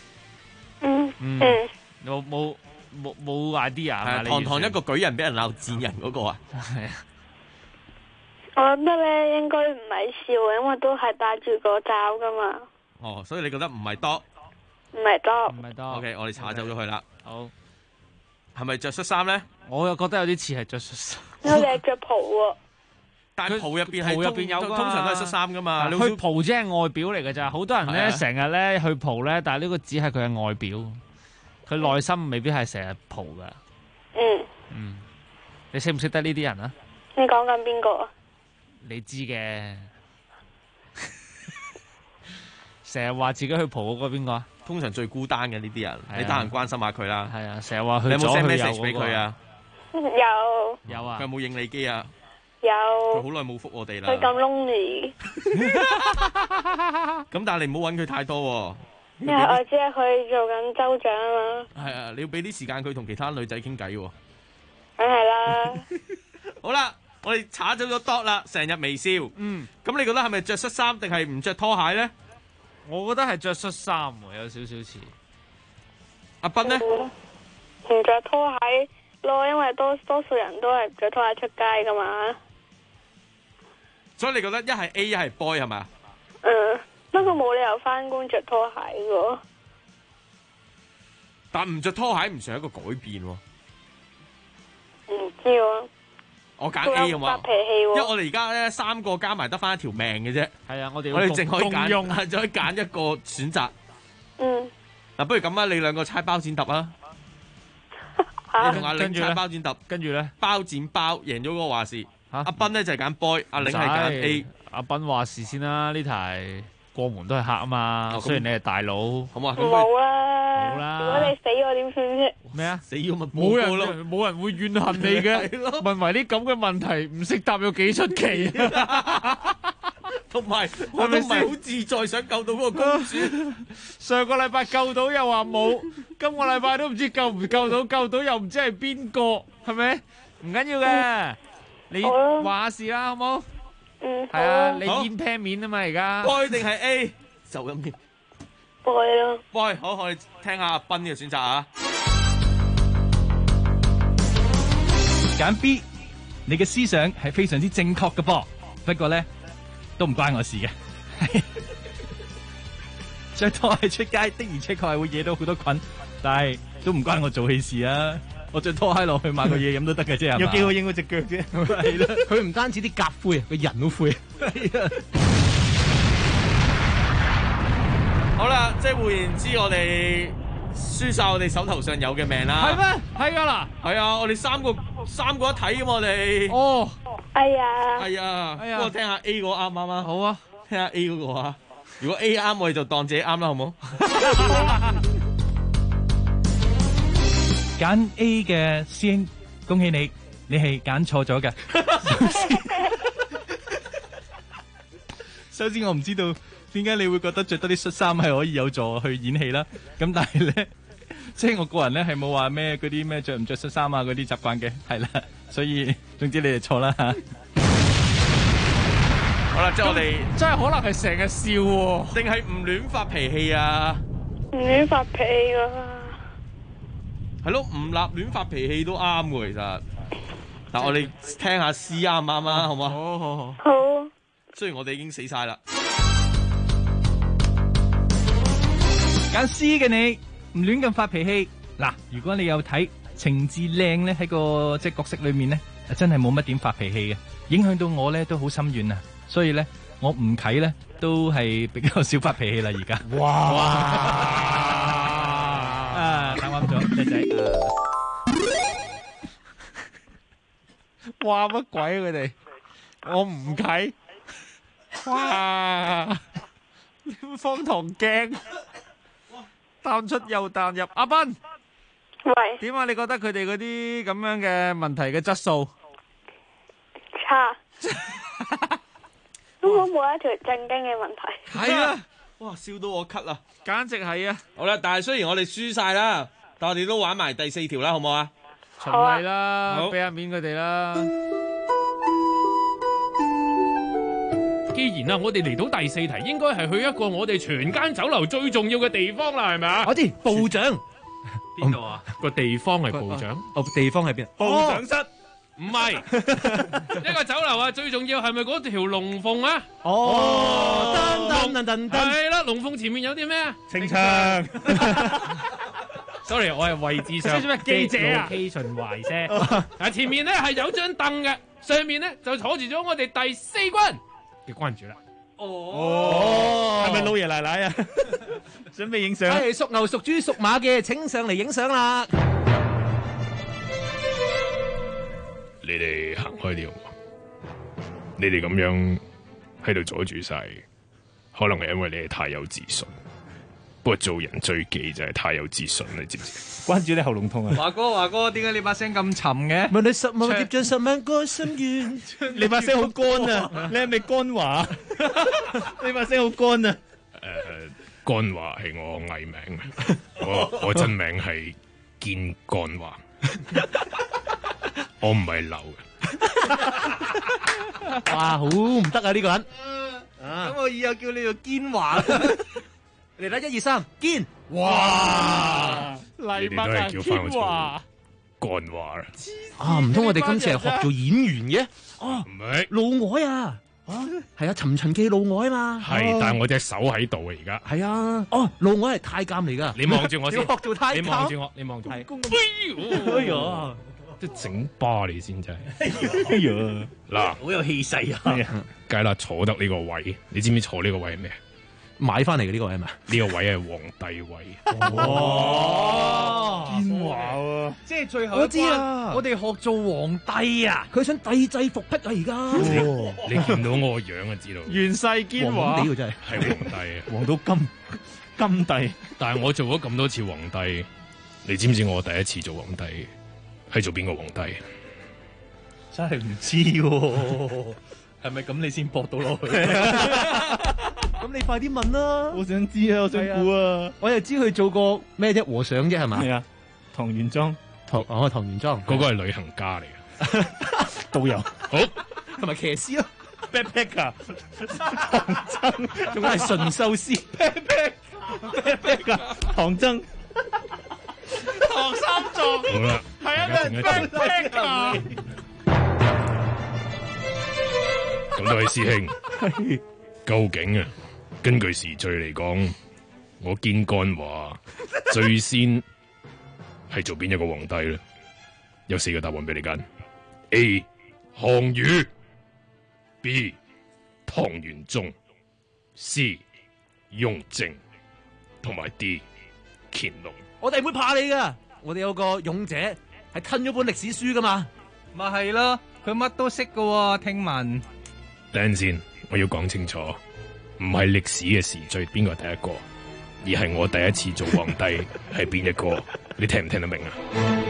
冇 idea 啊！ 堂堂一個舉人俾人鬧賤人嗰個啊！ 係啊。 我覺得咧應該唔係笑嘅，因為都係戴住個罩噶嘛。 哦，所以你覺得唔係多？ 唔係多。 唔係多。 OK， 我哋查走咗佢啦。 好。 係咪着恤衫咧？ 我又覺得有啲似係着恤衫。 我哋係着袍喎。 但係袍入邊係入邊有通常都係恤衫噶嘛。 去袍只係外表嚟㗎咋，好多人咧成日咧去袍咧，但係呢個只係佢嘅外表，佢內心未必係成日袍㗎。你識唔識得呢啲人啊？ 你講緊邊個啊？ 你知嘅，成日話自己去蒲嗰個邊個啊？ 通常最孤單嘅呢啲人，你得閒關心下佢啦。 係啊，成日話去你有冇 send message 俾嗰個佢啊？ 有啊。 佢有冇應你機啊？ 有。 佢好耐冇覆我哋啦。 佢咁 lonely。 咁但係你唔好揾佢太多喎。 因為我知佢做緊州長啊嘛。 係啊，你要俾啲時間佢同其他女仔傾偈喎。 梗係啦。 好啦。我哋查咗個 dot 啦，成日微笑。咁你覺得係咪着恤衫定係唔着拖鞋咧？ 我覺得係着恤衫喎，有少少似。 阿斌咧？ 唔着拖鞋咯，因為多數人都係着拖鞋出街噶嘛。 所以你覺得一係 A 一係 boy 係咪？ 不過冇理由翻工着拖鞋噶。 但唔着拖鞋唔算一個改變喎。 唔知喎。 我揀 A 好嘛？ 發脾氣喎。 因為我哋而家咧3個加埋得翻一條命嘅啫。 係啊，我哋淨可以揀，就可以揀一個選擇。嗱，不如咁啊，你兩個猜包剪揼啊！你同阿玲猜包剪揼， 跟住咧包剪包，贏咗嗰個話事。阿斌咧就係揀 boy， 阿玲係揀 A。 阿斌話事先啦，呢題過門都係客啊嘛。雖然你係大佬， 好嘛？ 冇啦，如果你死我點算啫？ 咩啊？ 死咗咪冇人會怨恨你嘅。問埋啲咁嘅問題，唔識答有幾出奇。 同埋我都唔係好自在，想救到嗰個公主。 上個禮拜救到又話冇，今個禮拜都唔知救唔救到，救到又唔知係邊個，係咪？唔緊要嘅，你話事啦，好冇？係啊，你煙啤面啊嘛，而家。 boy 定係 A？ 就咁嘅。 boy 咯。 boy， 好，我哋聽下阿斌嘅選擇啊。 揀 B， 你嘅思想係非常之正確嘅噃，不過咧都唔關我事嘅。着拖鞋出街的而且確係會惹到好多菌，但係都唔關我做戲事啊！我着拖鞋落去買個嘢飲都得嘅啫，係嘛？ 有機會影嗰隻腳啫， 係啦。佢唔單止啲甲灰，個人都灰。 好啦，即係換言之，我哋輸晒我哋手頭上有嘅命啦。 係咩？係噶啦。 係啊，我哋三個一體噶嘛，我哋。 哦。 哎呀。 係啊。不過聽下 A 嗰個啱唔啱啊？ 好啊， 聽下 A 嗰個啊。 如果 A 啱，我哋就當自己啱啦，好冇？ 揀 A 嘅師兄，恭喜你，你係揀錯咗嘅。首先我唔知道點解你會覺得着多啲恤衫係可以有助去演戲啦。咁但係咧，即係我個人咧係冇話咩嗰啲咩着唔着恤衫啊嗰啲習慣嘅，係啦。所以總之你哋錯啦嚇。 好啦，即係我哋真係可能係成日笑喎， 定係唔亂發脾氣啊？ 唔亂發脾氣噶。 係咯，唔立亂發脾氣都啱喎，其實。但我哋聽下 C 啱唔啱啊？好唔好？ 好。 好。 雖然我哋已經死晒啦。 揀 C 嘅你唔亂咁發脾氣。嗱，如果你有睇情志靚咧，喺個即係角色裏面咧，真係冇乜點發脾氣嘅，影響到我咧都好心軟啊。所以咧，我吳啟咧都係比較少發脾氣啦。而家。哇！啊，答啱咗，仔仔。 哇！乜鬼佢哋？我吳啟。哇！方唐鏡，彈出又彈入。阿斌， 喂， 點啊？你覺得佢哋嗰啲咁樣嘅問題嘅質素差？根本冇一條正經嘅問題。 係啊！哇，笑到我咳啊！ 簡直係啊！ 好啦，但係雖然我哋輸晒啦，但我哋都玩埋第4條啦，好唔好啊？ 循例啦，俾下面佢哋啦。 既然啊，我哋嚟到第4題，應該係去一個我哋全間酒樓最重要嘅地方啦，係咪啊？ 我知部長邊度啊？個地方係部長。 哦，地方喺邊？ 部長室。唔係一個酒樓啊，最重要係咪嗰條龍鳳啊？ 哦，噔噔噔噔， 係啦，龍鳳前面有啲咩啊？ 清唱。 Sorry， 我係位置上記者啊， 基循環啫。啊，前面咧係有張凳嘅，上面咧就坐住咗我哋第4關嘅關主啦。 哦，係咪老爺奶奶啊？準備影相。 係屬牛、屬豬、屬馬嘅，請上嚟影相啦。 你哋行開啲好唔好？你哋咁樣喺度阻住晒，可能係因為你哋太有自信。不過做人最忌就係太有自信，你知唔知？ 關注你喉嚨痛啊！ 華哥，點解你把聲咁沉嘅？ 問你10萬個接近10萬個心願， 你把聲好乾啊！你係咪乾華？你把聲好乾啊！ 乾華係我藝名，我真名係堅乾華。我唔係流嘅。哇，好唔得啊呢個人。 咁我以後叫你做堅華。 嚟啦，1、2、3，堅！ 哇！ 禮物啊，堅華，乾華啦。 啊，唔通我哋今次係學做演員嘅？哦， 唔係， 老外啊！係啊，尋秦記老外啊嘛。 係，但係我隻手喺度啊，而家。 係啊，哦，老外係太監嚟㗎。 你望住我先， 要學做太監。 你望住我，你望住我。 哎呀！ 即係整巴你先真係。 哎呀！ 嗱， 好有氣勢啊！ 梗係啦，坐得呢個位，你知唔知坐呢個位係咩？ 買翻嚟嘅呢個位係咪？ 呢個位係皇帝位。 哦， 堅華喎！ 即係最後我知啊， 我哋學做皇帝啊！ 佢想帝制復辟啊！而家你見到我個樣就知道。 元世堅華， 皇帝真係係皇帝啊！ 皇到金帝。 但係我做咗咁多次皇帝，你知唔知我第一次做皇帝係做邊個皇帝？ 真係唔知喎，係咪咁你先駁到落去？ 咁你快啲問啦！ 我想知啊，我想估啊！ 我又知佢做過咩啫？和尚啫係嘛？ 係啊，唐玄奘， 唐玄奘， 嗰個係旅行家嚟嘅， 導遊， 好， 同埋騎師咯 ，backpacker， 唐僧， 仲係馴獸師 ，backpacker， 唐僧， 唐三藏， 好啦， 係啊，咩 backpacker？ 咁多位師兄，究竟啊，根據時序嚟講，我堅乾華最先係做邊一個皇帝咧？有4個答案俾你揀 ：A. 項羽 ，B. 唐玄宗 ，C. 雍正，同埋 D. 乾隆。 我哋唔會怕你噶，我哋有個勇者係吞咗本歷史書噶嘛。 咪係咯，佢乜都識噶喎，聽聞。 等陣先，我要講清楚。 唔係歷史嘅時序邊個係第一個，而係我第一次做皇帝係邊一個？你聽唔聽得明啊？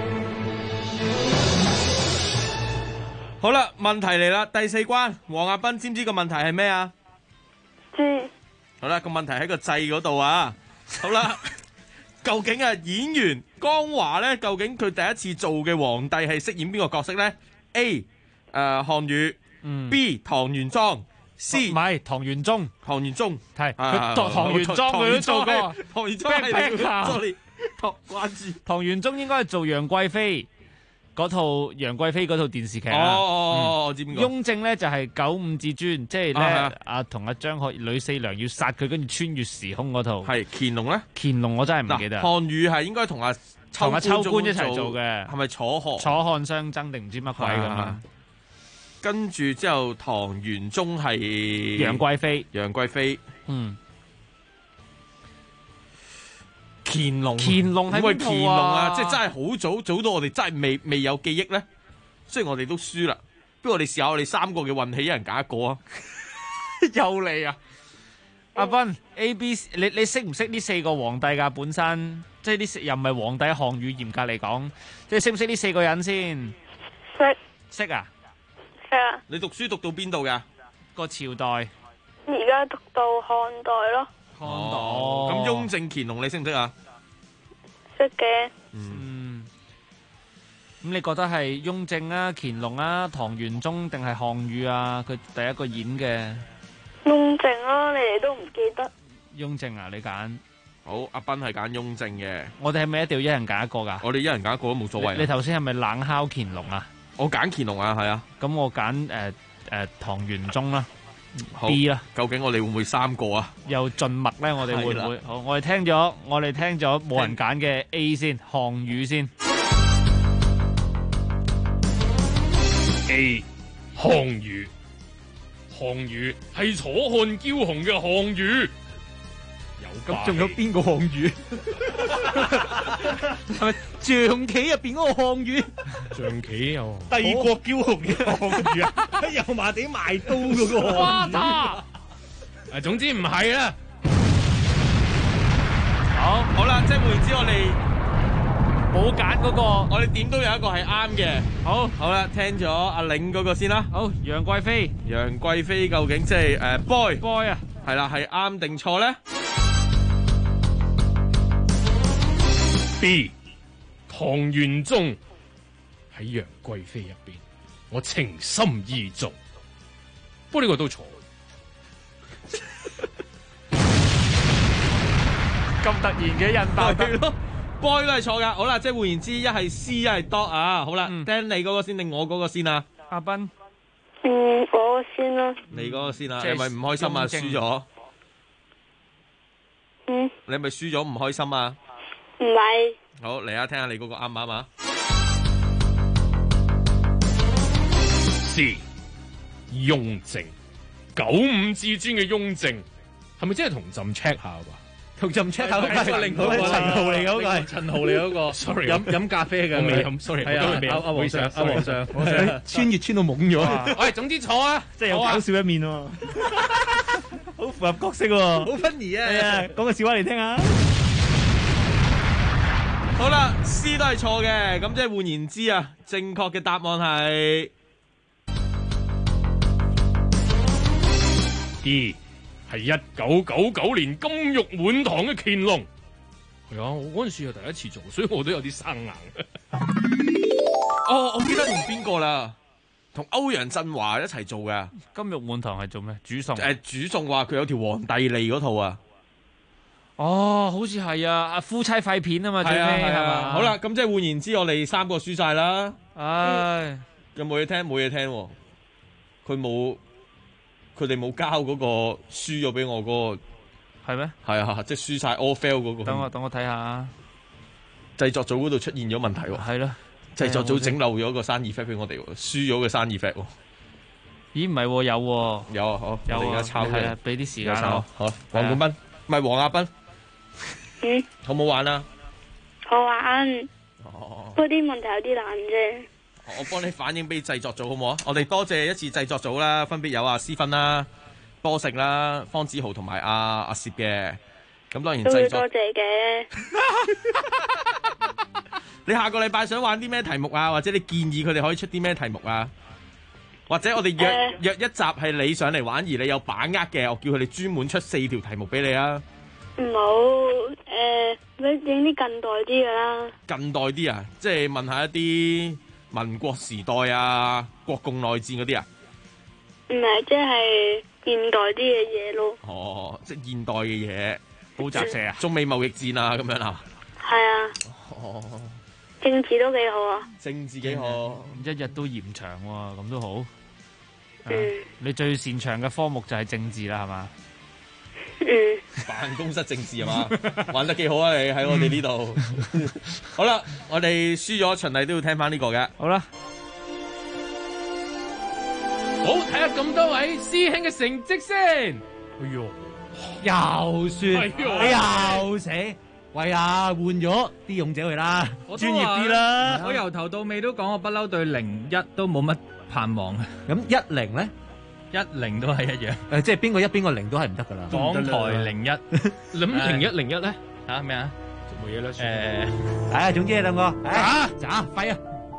好啦，問題嚟啦，第4關，黃亞斌知唔知個問題係咩啊？ 知。 好啦，個問題喺個掣嗰度啊。好啦，究竟啊演員江華咧，究竟佢第一次做嘅皇帝係飾演邊個角色咧 ？A 項羽，B 唐玄奘，C 唔係唐玄宗， 唐玄宗係佢唐玄宗佢都做過， 唐玄宗係，sorry，關注唐玄宗應該係做楊貴妃。嗰套楊貴妃嗰套電視劇我知邊個？ 雍正咧就係九五至尊，即係咧同阿張學呂四娘要殺佢，跟住穿越時空嗰套。 係乾隆咧？ 乾隆我真係唔記得。 項羽係應該同阿秋官一齊做嘅， 係咪楚漢相爭定唔知乜鬼咁啊？ 跟住之後，唐玄宗係楊貴妃。 楊貴妃，乾隆係喂乾隆啊！即係真係好早到我哋真係未有記憶咧。雖然我哋都輸啦，不如我哋試下我哋3個嘅運氣，一人揀一個啊！ 又嚟啊！阿斌 A、B、C， 你識唔識呢4個皇帝㗎？本身即係呢又唔係皇帝，項羽嚴格嚟講，即係識唔識呢4個人先？識啊！ 係啊！ 你讀書讀到邊度㗎？ 個朝代。 而家讀到漢代咯。 咁雍正、乾隆你識唔識啊？ 識嘅。 咁你覺得係雍正啊、乾隆啊、唐玄宗定係項羽啊？佢第一個演嘅。 雍正咯，你哋都唔記得。 雍正啊，你揀。 好，阿斌係揀雍正嘅。 我哋係咪一定要一人揀一個㗎？ 我哋一人揀一個都冇所謂。 你頭先係咪冷敲乾隆啊？ 我揀乾隆啊，係啊。 咁我揀唐玄宗啦。 好 B 啦， 究竟我哋會唔會3個啊？ 又盡墨咧，我哋會唔會？好，我哋聽咗冇人揀嘅 A 先，項羽先。 A 項羽，項羽係楚漢驕雄嘅項羽。 咁仲有邊個項羽？係咪象棋入邊嗰個項羽？ 象棋有帝國驕雄嘅項羽啊！喺油麻地賣刀嗰個項羽。 總之唔係啦。 好啦，即係換言之，我哋冇揀嗰個， 我哋點都有一個係啱嘅。好啦，聽咗阿領嗰個先啦。 好，楊貴妃。 楊貴妃究竟即係boy 啊？ 係啦，係啱定錯咧？ B 唐玄宗喺楊貴妃入邊，我情深意重。不過呢個都錯。 咁突然嘅印爆係咯 ，boy 都係錯噶。好啦，即係換言之，一係 C 一係 dot 啊。好啦，聽你嗰個先定我嗰個先啊？ 阿斌， 我個先啦。 你嗰個先啊？你係咪唔開心啊？輸咗？你係咪輸咗唔開心啊？ 唔係。 好，嚟啊，聽下你嗰個啱唔啱啊 ？C 雍正95至尊嘅雍正，係咪真係同朕 check 下啩？ 同朕 check 下嗰個係陳豪嚟嗰個係陳豪嚟嗰個 ，sorry， 飲咖啡嘅， 我未飲 ，sorry， 係啊，阿皇上，阿皇上， 穿越穿到懵咗。 喂，總之錯啊， 即係有搞笑一面喎，好符合角色喎， 好 funny 啊！ 係啊，講個笑話嚟聽下。 好啦 ，C 都係錯嘅，咁即係換言之啊，正確嘅答案係 D， 係1999年金玉滿堂嘅乾隆。係啊，我嗰陣時係第一次做，所以我都有啲生硬。 哦，我記得同邊個啦？同歐陽震華一齊做嘅。 金玉滿堂係做咩？煮餸。 煮餸話佢有條皇帝利嗰套啊。 哦，好似係啊，夫妻肺片啊嘛，最尾係嘛？ 好啦，咁即係換言之，我哋3個輸晒啦。 唉， 有冇嘢聽？冇嘢聽喎。佢哋冇交嗰個輸咗俾我嗰個。 係咩？ 係啊，即係輸晒 all fail 嗰個。 等我睇下。 製作組嗰度出現咗問題喎。 係咯。 製作組整漏咗個生意 effect 俾我哋喎，輸咗個生意 effect 喎。 咦？唔係喎，有喎。 有啊，好。 有啊。 我哋而家抄嘅。 俾啲時間我。 好，黃冠斌，唔係黃亞斌。好唔好玩啊？ 好玩。不過啲問題有啲難啫。 我幫你反映俾製作組好唔好啊？我哋多謝一次製作組啦，分別有阿思芬啦、 多盛啦、方子豪同埋阿攝嘅。咁當然都要製作多謝嘅。 你下個禮拜想玩啲咩題目啊？或者你建議佢哋可以出啲咩題目啊？或者我哋約一集係你上嚟玩，而你有把握嘅，我叫佢哋專門出4條題目俾你啊！ 唔好整啲近代啲嘅啦。 近代啲啊，即係問下一啲民國時代啊、國共內戰嗰啲啊？ 唔係，即係現代啲嘅嘢咯。 哦，即係現代嘅嘢， 補習社啊， 中美貿易戰啊咁樣啊？ 係啊。 哦。 政治都幾好啊！ 政治幾好， 一日都嫌長喎，咁都好。 嗯。 你最擅長嘅科目就係政治啦，係嘛？ 辦公室政治係嘛？玩得幾好啊！你喺我哋呢度。好啦，我哋輸咗循例都要聽翻呢個嘅。 好啦。 好，睇下咁多位師兄嘅成績先。 哎呦，又輸，又死。喂啊，換咗啲勇者去啦，專業啲啦。 我由頭到尾都講，我不嬲對01都冇乜盼望嘅。 咁10咧 ，10都係一樣。 即係邊個1邊個0都係唔得噶啦。 港台01， 咁01咧嚇咩啊？ 冇嘢啦。 總之兩個渣廢啊！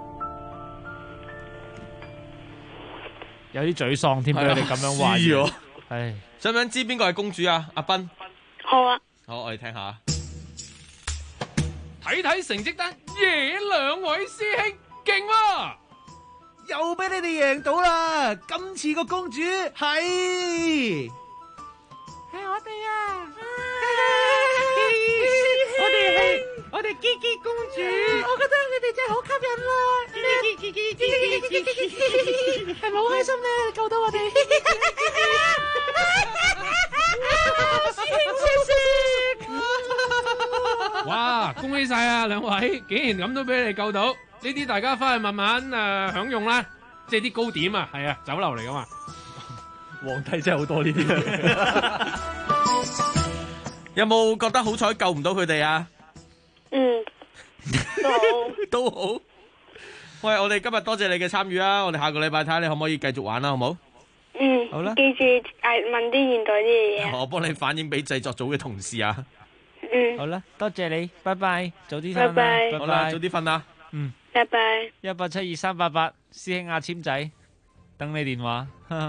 有啲沮喪添，俾佢哋咁樣話。 輸咗。 係。 想唔想知邊個係公主啊？阿斌。 好啊。 好，我哋聽下。 睇睇成績單，兩位師兄勁喎， 又俾你哋贏到啦！今次個公主係我哋啊！ 我哋基基公主， 我覺得你哋真係好吸引喎，係咪好開心咧？救到我哋，師兄謝謝。 哇！恭喜晒啊，兩位，竟然咁都俾你救到，呢啲大家翻去慢慢享用啦，即係啲糕點啊，係啊，酒樓嚟噶嘛。 皇帝真係好多呢啲。 有冇覺得好彩救唔到佢哋啊？ 都好， 都好。喂，我哋今日多謝你嘅參與啊！我哋下個禮拜睇下你可唔可以繼續玩啦，好冇？ 好啦。記住問啲現代啲嘅嘢。 我幫你反映俾製作組嘅同事啊。 好啦，多謝你，拜拜，早啲瞓啦， 拜拜。 好啦，早啲瞓啦。 拜拜。 1872388，師兄阿簽仔，等你電話。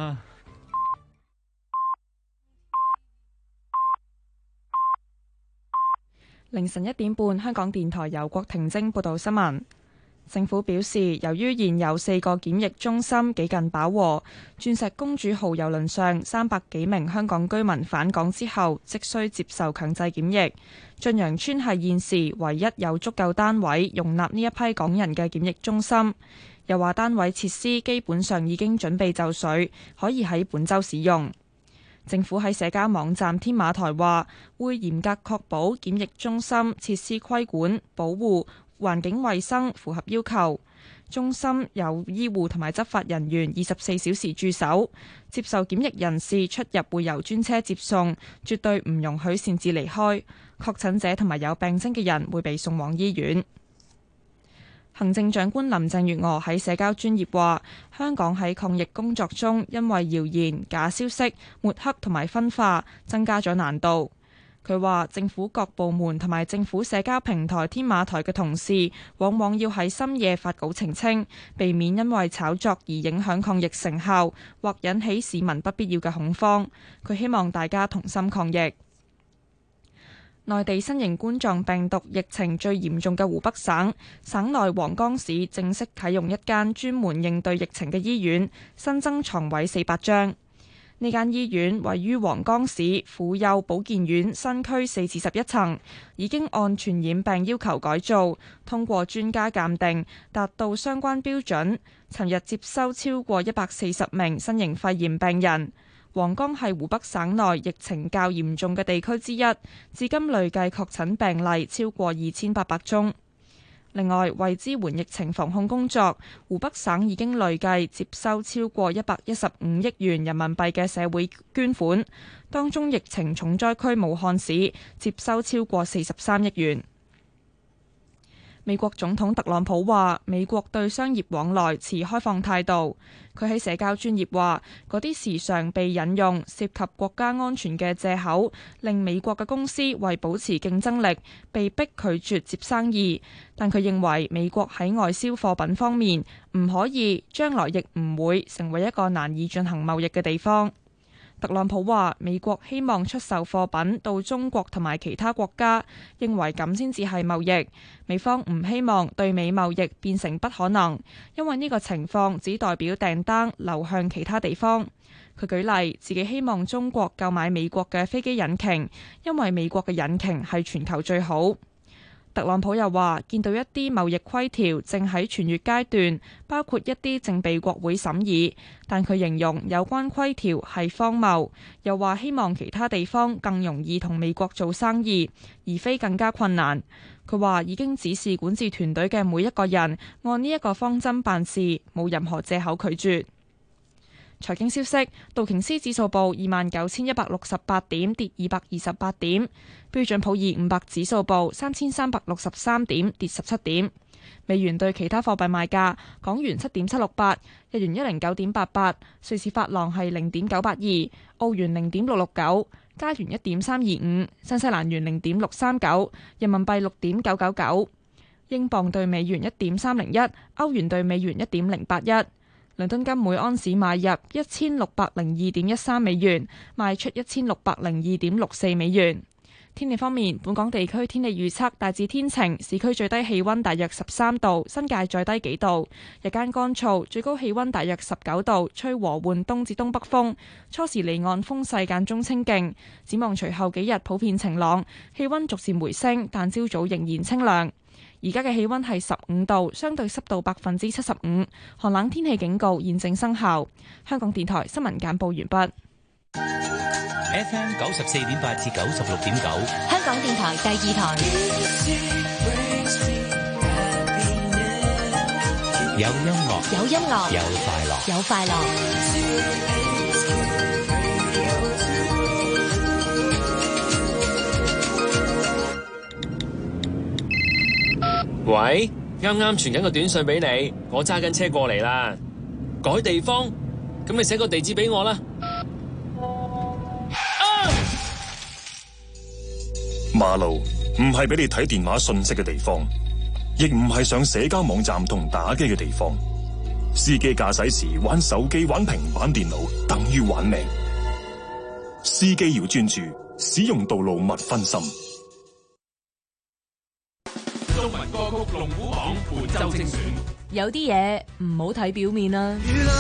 凌晨1點半，香港電台由郭婷晶報道新聞。政府表示，由於現有4個檢疫中心幾近飽和，鑽石公主號郵輪上300幾名香港居民返港之後，即須接受強制檢疫。駿洋邨係現時唯一有足夠單位容納呢一批港人嘅檢疫中心。又話單位設施基本上已經準備就緒，可以喺本週使用。政府喺社交網站天馬台話，會嚴格確保檢疫中心設施規管、保護、環境衛生符合要求。中心有醫護同埋執法人員24小時駐守，接受檢疫人士出入會由專車接送，絕對唔容許擅自離開。確診者同埋有病徵嘅人會被送往醫院。行政長官林鄭月娥喺社交專頁話，香港喺抗疫工作中因為謠言、假消息、抹黑同埋分化，增加咗難度。佢話政府各部門同埋政府社交平台天馬台嘅同事，往往要喺深夜發稿澄清，避免因為炒作而影響抗疫成效，或引起市民不必要嘅恐慌。佢希望大家同心抗疫。內地新型冠狀病毒疫情最嚴重嘅湖北省，省內黃岡市正式啟用一間專門應對疫情嘅醫院，新增床位400張。呢間醫院位於黃岡市婦幼保健院新區4至11層，已經按傳染病要求改造，通過專家鑑定，達到相關標準。尋日接收超過140名新型肺炎病人。黃岡係湖北省內疫情較嚴重嘅地區之一，至今累計確診病例超過2800宗。另外，為支援疫情防控工作，湖北省已經累計接收超過115億元人民幣嘅社會捐款，當中疫情重災區武漢市接收超過43億元。 美國總統特朗普話：美國對商業往來持開放態度。佢喺社交專頁話：嗰啲時常被引用涉及國家安全嘅藉口，令美國嘅公司為保持競爭力，被迫拒絕接生意。但佢認為美國喺外銷貨品方面唔可以，將來亦唔會成為一個難以進行貿易嘅地方。特朗普話：美國希望出售貨品到中國同埋其他國家，認為咁先至係貿易。美方唔希望對美貿易變成不可能，因為呢個情況只代表訂單流向其他地方。佢舉例，自己希望中國購買美國嘅飛機引擎，因為美國嘅引擎係全球最好。特朗普又話：見到一啲貿易規條正喺傳閱階段，包括一啲正被國會審議，但佢形容有關規條係荒謬，又話希望其他地方更容易同美國做生意，而非更加困難。佢話已經指示管治團隊嘅每一個人按呢一個方針辦事，冇任何藉口拒絕。財經消息，道瓊斯指數報29,168點，跌228點；標準普爾500指數報3,363點，跌17點。美元對其他貨幣賣價：港元7.768，日元109.88，瑞士法郎係0.982，澳元0.669，加元1.325，新西蘭元0.639，人民幣6.999，英鎊對美元1.301，歐元對美元1.081。倫敦金每安士買入1602.13美元，賣出1602.64美元。天氣方面，本港地區天氣預測大致天晴，市區最低氣溫大約13度，新界再低幾度。日間乾燥，最高氣溫大約19度，吹和緩東至東北風。初時離岸風勢間中清勁。展望隨後幾日普遍晴朗，氣溫逐漸回升，但朝早仍然清涼。而家嘅氣溫係15度，相對濕度75%，寒冷天氣警告現正生效。香港電台新聞簡報完畢。 FM 94.8至96.9， 香港電台第2台。 有音樂， 有音樂， 有快樂， 有快樂。 喂，啱啱傳緊個短信俾你，我揸緊車過嚟啦。改地方，咁你寫個地址俾我啦。 馬路唔係俾你睇電話信息嘅地方，亦唔係上社交網站同打機嘅地方。司機駕駛時玩手機、玩平板電腦，等於玩命。司機要專注，使用道路勿分心。 中文歌曲龍虎榜本周精選， 有啲嘢唔好睇表面啊。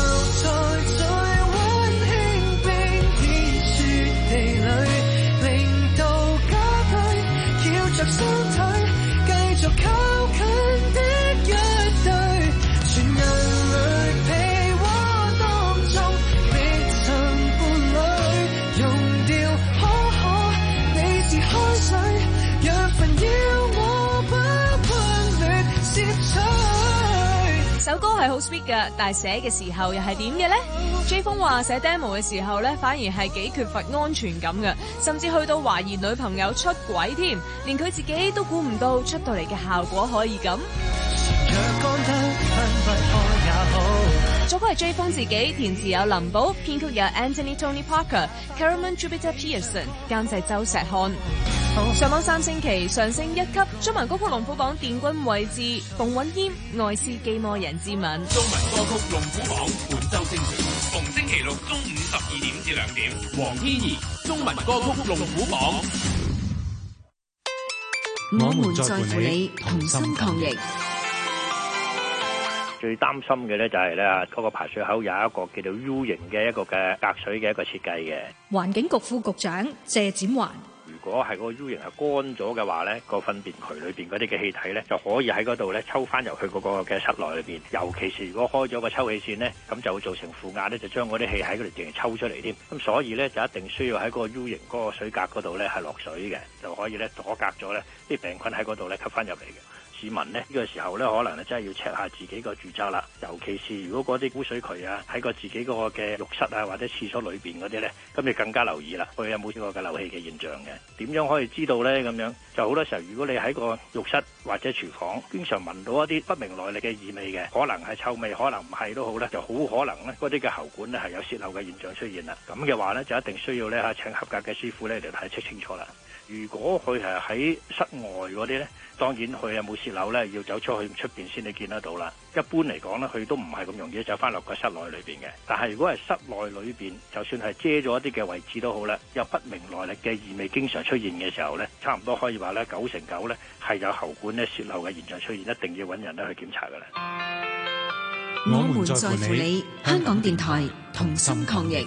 着身體繼續靠近的一對，全人類被窩當中未曾伴侶，溶掉可你是開水，養分要我不分裂攝取。 首歌係好 sweet 㗎，但係寫嘅時候又係點嘅呢？ J 風話寫 demo 嘅時候呢，反而係幾缺乏安全感嘅，甚至去到懷疑女朋友出軌添，連佢自己都估唔到出到嚟嘅效果可以咁。作曲係 J 風自己，填詞有林寶，編曲有 Anthony Tony Parker、Cameron Jupiter Pearson， 監製周石漢。上網3星期上升1級，中文歌曲龍虎榜殿軍位置，馮允謙《愛斯基摩人之吻》。 中文歌曲龍虎榜本周精選，逢星期六中午12點至2點。黃天怡中文歌曲龍虎榜。 我們在乎你，同心抗疫。 最擔心嘅咧就係咧嗰個排水口有一個叫做 U 型嘅一個嘅隔水嘅一個設計嘅。 環境局副局長謝展環。 如果係個 U 型係乾咗嘅話咧，個糞便渠裏邊嗰啲嘅氣體咧就可以喺嗰度咧抽翻入去嗰個嘅室內裏邊。尤其是如果開咗個抽氣扇咧，咁就會造成負壓咧，就將嗰啲氣喺嗰度直情抽出嚟添。咁所以咧就一定需要喺嗰個 U 型嗰個水格嗰度咧係落水嘅，就可以咧阻隔咗咧啲病菌喺嗰度咧吸翻入嚟嘅。 市民呢，呢個時候呢，可能真係要 check 下自己個住宅啦。尤其是如果嗰啲污水渠啊喺個自己嗰個嘅浴室啊或者廁所裏邊嗰啲呢，咁你更加留意啦，佢有冇呢個嘅漏氣嘅現象嘅？點樣可以知道呢？咁樣就好多時候，如果你喺個浴室或者廚房經常聞到一啲不明來歷嘅異味嘅，可能係臭味，可能唔係都好呢，就好可能呢嗰啲嘅喉管呢係有泄漏嘅現象出現啦。咁嘅話呢，就一定需要呢請合格嘅師傅呢嚟睇清楚啦。如果佢係喺室外嗰啲呢，當然佢有冇泄漏呢，要走出去出邊先你見得到啦。一般嚟講呢，佢都唔係咁容易走翻落個室內裏邊嘅。但係如果係室內裏邊，就算係遮咗一啲嘅位置都好啦，有不明來歷嘅異味經常出現嘅時候呢，差唔多可以話呢9成9呢係有喉管呢泄漏嘅現象出現，一定要揾人咧去檢查㗎啦。 我們在乎你，香港電台同心抗疫。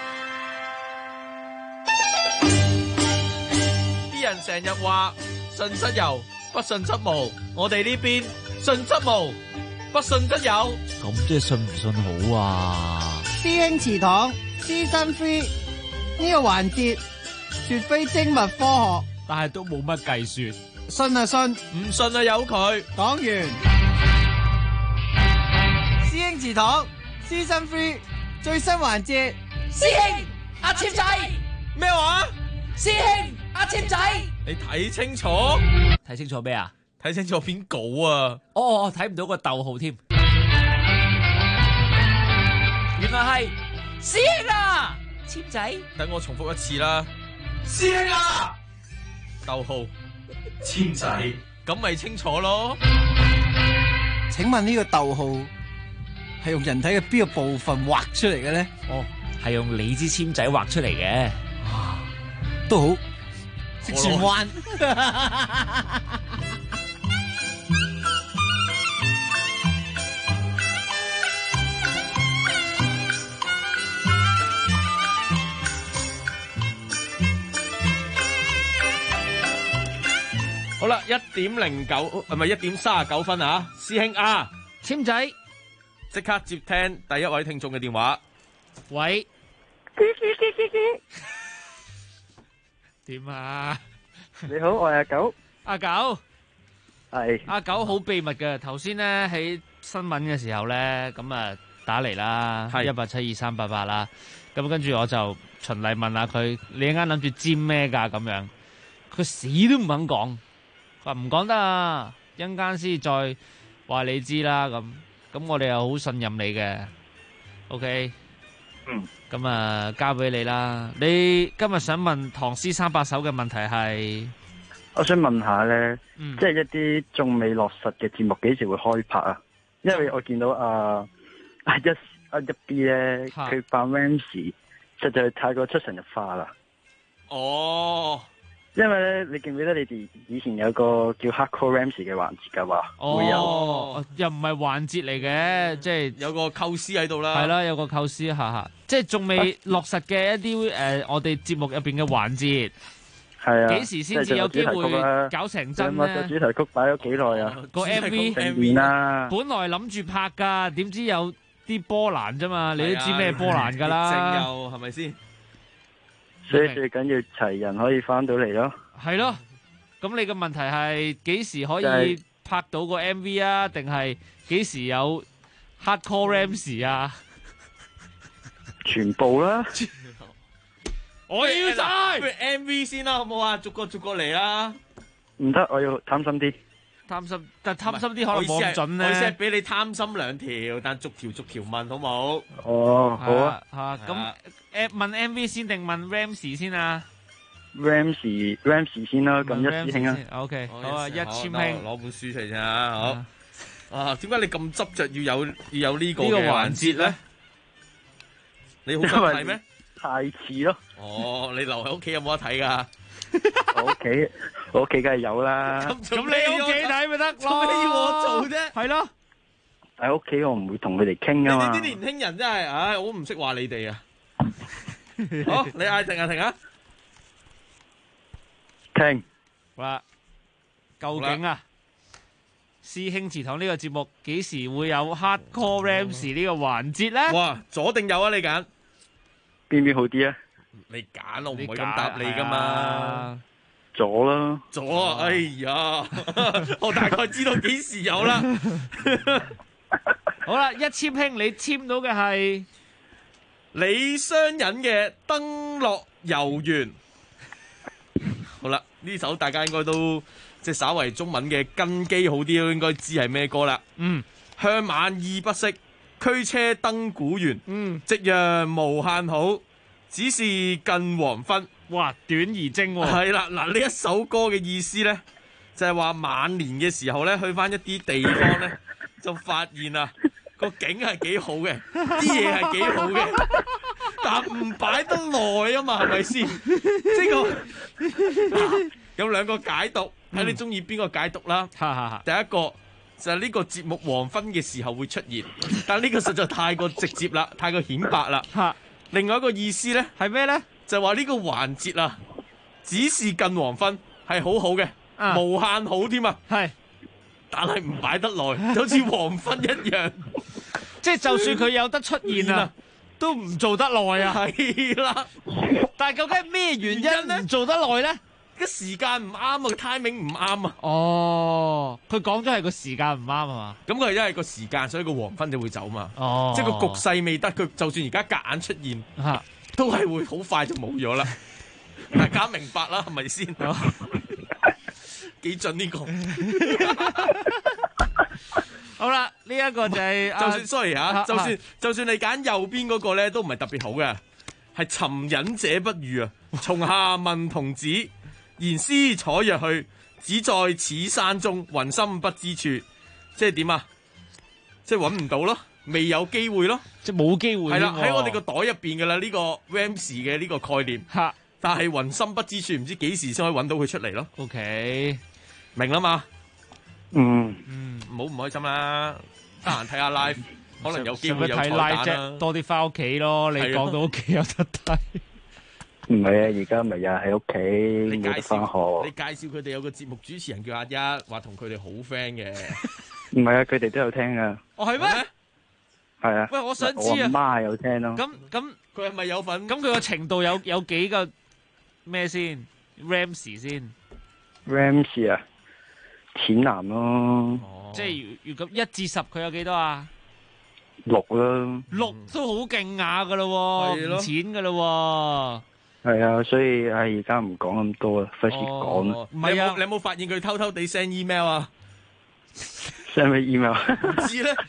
啲人成日話信則有，不信則無。我哋呢邊信則無，不信則有。 咁即係信唔信好啊？ 師兄祠堂Season 3呢個環節絕非精密科學， 但係都冇乜計算。 信啊信， 唔信啊由佢。 講完。師兄祠堂Season 3最新環節， 師兄阿簽仔咩話？ 師兄阿簽仔， 你睇清楚， 睇清楚咩啊？ 睇清楚篇稿啊！ 哦，睇唔到個逗號添。 原來係師兄啊，簽仔。 等我重複一次啦， 師兄啊， 逗號簽仔，咁咪清楚咯。 請問呢個逗號係用人體嘅邊個部分畫出嚟嘅咧？ 哦，係用你支簽仔畫出嚟嘅。 都好，識轉彎。 好啦，1:09，係咪1:39分啊？師兄啊， 簽仔， 即刻接聽第一位聽眾嘅電話。 喂。點啊？ 你好，我係阿九。 阿九係阿九好秘密嘅。頭先咧喺新聞嘅時候咧，咁啊打嚟啦，1872388啦。咁跟住我就循例問下佢，你一陣間諗住尖咩㗎？咁樣佢死都唔肯講，話唔講得啊！一陣間先再話你知啦。咁我哋又好信任你嘅。OK。咁啊，交俾你啦。你今日想問唐詩三百首嘅問題係？ 我想問下咧，即係一啲仲未落實嘅節目，幾時會開拍啊？因為我見到一 B 咧，佢扮 Ramsey 實在太過出神入化啦。 哦。 因為咧，你記唔記得你哋以前有個叫 Hardcore Ramsey 嘅環節噶嘛？會有又唔係環節嚟嘅，即係有個構思喺度啦。 係啦，有個構思下，即係仲未落實嘅一啲我哋節目入邊嘅環節。 係啊。 幾時先至有機會搞成真咧？ 個主題曲擺咗幾耐啊？ 個 MV 啦， 本來諗住拍噶，點知有啲波瀾啫嘛？你都知咩波瀾噶啦？ 正又係咪先？ 所以最緊要齊人可以翻到嚟咯。 係咯，咁你嘅問題係幾時可以拍到個 MV 啊？定係幾時有 Hardcore Ramsey 啊？ 全部啦。 我要晒 MV 先啦，好唔好啊？逐個嚟啦。 唔得，我要貪心啲。 貪心，但貪心啲可能冇咁準咧。 我意思係俾你貪心2條，但逐條問，好冇？ 哦，好啊。 咁問 MV 先定問 Ramsey 先啊 ？Ramsey 先啦，咁一師兄啊。 OK，好啊，一簽兄攞本書出嚟先啊，好。啊，點解你咁執着要有呢個嘅環節咧？你好想睇咩？ 太遲咯。 哦，你留喺屋企有冇得睇噶？ 我屋企梗係有啦。 咁你屋企睇咪得咯？ 做咩要我做啫？ 係咯。 喺屋企我唔會同佢哋傾噶嘛。 你啲年輕人真係，唉，我唔識話你哋啊。好，你嗌停啊停啊！ 停。 好啦，究竟啊，師兄祠堂呢個節目幾時會有 Hardcore Ramsey 呢個環節咧？ 哇，左定右啊？你揀邊好啲啊？ 你揀，我唔會咁答你噶嘛。 咗啦， 咗啊！哎呀，我大概知道幾時有啦。 好啦，一簽兄，你簽到嘅係李商隱嘅《登樂遊原》。好啦，呢首大家應該都即係稍為中文嘅根基好啲，都應該知係咩歌啦。向晚意不適，驅車登古原。夕陽無限好，只是近黃昏。 哇，短而精喎。 係啦，嗱，呢一首歌嘅意思咧，就係話晚年嘅時候咧，去翻一啲地方咧，就發現啊個景係幾好嘅，啲嘢係幾好嘅，但唔擺得耐啊嘛，係咪先？即係有兩個解讀，睇你中意邊個解讀啦。第一個就係呢個節目黃昏嘅時候會出現，但呢個實在太過直接啦，太過顯白啦。另外一個意思咧係咩咧？ 就話呢個環節啊，只是近黃昏係好好嘅，無限好添啊。 係， 但係唔擺得耐，就好似黃昏一樣。 即係就算佢有得出現啊，都唔做得耐啊。 係啦， 但係究竟係咩原因咧？唔做得耐咧？ 個時間唔啱啊，個 timing 唔啱啊。 哦，佢講咗係個時間唔啱啊嘛。 咁佢係因為個時間，所以個黃昏就會走嘛。 哦， 即係個局勢未得，佢就算而家夾硬出現，都係會好快就冇咗啦。大家明白啦，係咪先？幾準呢個？ 好啦，呢一個就係就算 sorry 嚇，就算你揀右邊嗰個咧，都唔係特別好嘅，係尋隱者不遇啊！松下問童子，言師採藥去，只在此山中，雲深不知處。即係點啊？即係揾唔到咯，未有機會咯， 即係冇機會。 係啦，喺我哋個袋入邊噶啦，呢個 Rams 嘅呢個概念。 嚇！ 但係雲深不知處，唔知幾時先可以揾到佢出嚟咯。 OK， 明啦嘛？ 唔好唔開心啦，得閒睇下 live，可能有機會有彩睇 live 蛋啦啫，多啲翻屋企咯。你講到屋企有得睇。 唔係啊，而家咪又喺屋企冇得翻學。 你介紹佢哋有個節目主持人叫阿一，話同佢哋好 friend 嘅。 唔係啊，佢哋都有聽啊。 哦，係咩？ 係啊。 喂，我想知啊。 我媽有聽咯。 咁佢係咪有份？ 咁佢個程度有幾個咩先 ？Rams 先。 Rams 啊，淺藍咯。 即係如果1至10，佢有幾多啊 ？6啦。 6都好勁下噶咯，唔淺噶咯。 係啊，所以而家唔講咁多啦，費事講啦。 唔係啊，你有冇發現佢偷偷地 send email 啊 ？send 咩 email？ 唔知咧。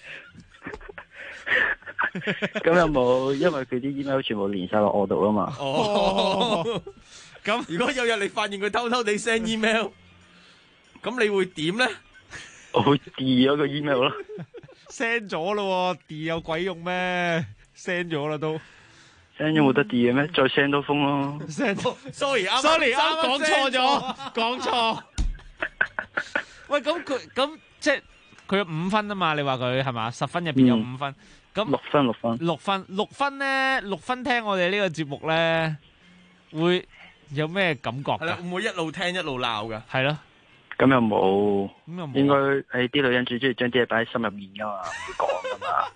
咁有冇？因為佢啲 email 全部連晒落我度啊嘛。 哦。咁如果有日你發現佢偷偷地 send email， 咁你會點咧？ 我會 delete 咗個 email 咯。 send 咗咯，delete 有鬼用咩 ？send 咗啦都。 send 咗冇得 delete 嘅咩？再 send 多封咯。 sorry， 啱講錯咗，講錯。喂，咁即係佢有5分啊嘛？你話佢係嘛？10分入邊有5分，咁6分咧，6分聽我哋呢個節目咧，會有咩感覺？ 係啦，會唔會一路聽一路鬧噶？ 係咯。 咁又冇，應該啲女人最中意將啲嘢擺喺心入面噶嘛，唔會講噶嘛。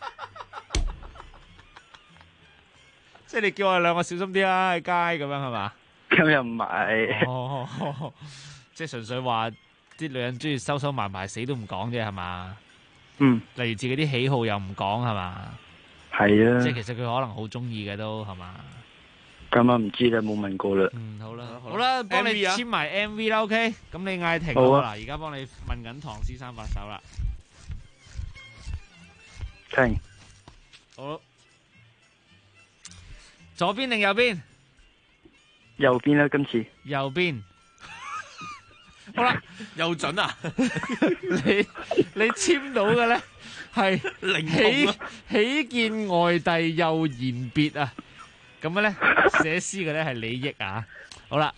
即係你叫我哋兩個小心啲啦，喺街咁樣係嘛？ 咁又唔係。 哦，即係純粹話啲女人中意收收埋埋，死都唔講啫係嘛？ 嗯。 例如自己啲喜好又唔講係嘛？ 係啊。 即係其實佢可能好中意嘅都係嘛？ 咁啊唔知啦，冇問過啦。 好啦，好啦，幫你簽埋 MV 啦 ，OK？ 咁你嗌停好啦，而家幫你問緊唐詩三百首啦。 停。 好。左邊定右邊？ 右邊啦，今次。 右邊。好啦， 又準啊！ 你簽到嘅咧係喜見外弟又言別啊！咁樣咧寫詩嘅咧係李益啊！好啦，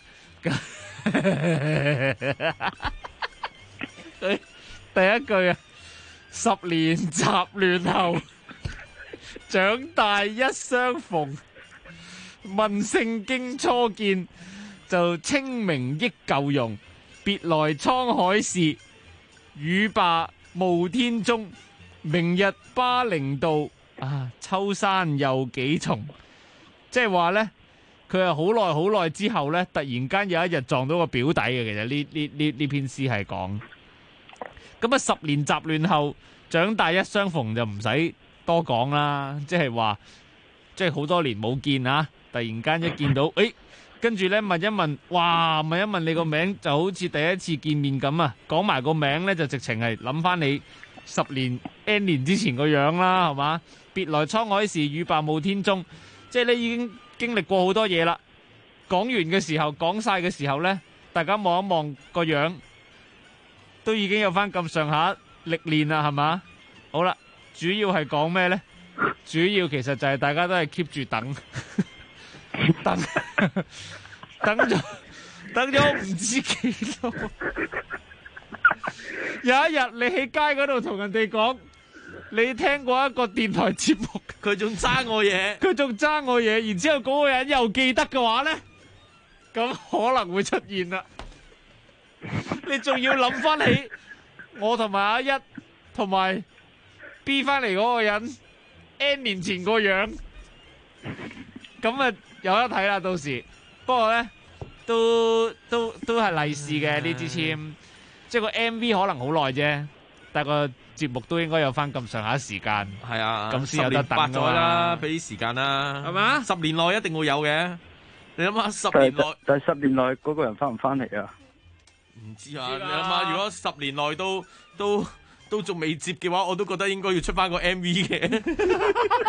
第一句啊，10年雜亂後，長大一相逢，問聖經初見，就清明憶舊容，別來滄海事，語罷暮天中，明日巴陵道，秋山又幾重。即係話咧， 佢係好耐之後咧，突然間有一日撞到個表弟嘅。其實呢篇詩係講咁啊，10年雜亂後長大一相逢就唔使多講啦，即係話即係好多年冇見啊，突然間一見到誒。跟住咧問一問，哇！問一問你個名就好似第一次見面咁啊！講埋個名咧就直情係諗翻你10年 N 年之前個樣啦，係嘛？別來滄海時，語罷暮天鐘，即係你已經經歷過好多嘢啦。講完嘅時候，講晒嘅時候咧，大家望一望個樣，都已經有翻咁上下歷練啦，係嘛？好啦，主要係講咩咧？主要其實就係大家都係 keep 住等。等咗唔知幾多，有一日你喺街嗰度同人哋講，你聽過一個電台節目， 佢仲爭我嘢， 然之後嗰個人又記得嘅話咧，咁可能會出現啦。你仲要諗翻起我同埋阿一同埋 B 翻嚟嗰個人 N 年前個樣，咁啊〜有得睇啦，到時。不過咧，都係利是嘅呢支簽，即係個 MV 可能好耐啫，但係個節目都應該有翻咁上下時間。 係啊， 咁先有得等咗啦，俾啲時間啦， 係嘛 ？10年內一定會有嘅。你諗下10年內， 但係10年內嗰個人翻唔翻嚟啊？ 唔知啊，你諗下，如果10年內都仲未接嘅話，我都覺得應該要出翻個 MV 嘅。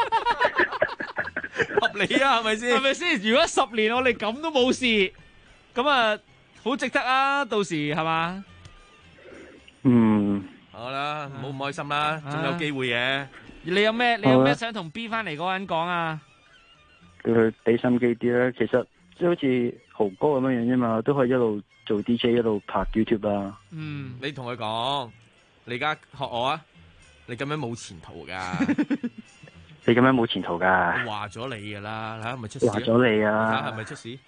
合理啊，係咪先？ 係咪先？如果10年我哋咁都冇事，咁啊好值得啊！到時係嘛？ 好啦，唔好唔開心啦，仲有機會嘅。 你有咩想同 B 翻嚟嗰個人講啊？ 叫佢俾心機啲啦。其實即係好似豪哥咁樣樣啫嘛，都可以一路做 DJ 一路拍 YouTube 啊。 你同佢講，你而家學我啊，你咁樣冇前途噶。 你咁樣冇前途噶， 我話咗你噶啦，睇下係咪出事？ 話咗你啊， 睇下係咪出事？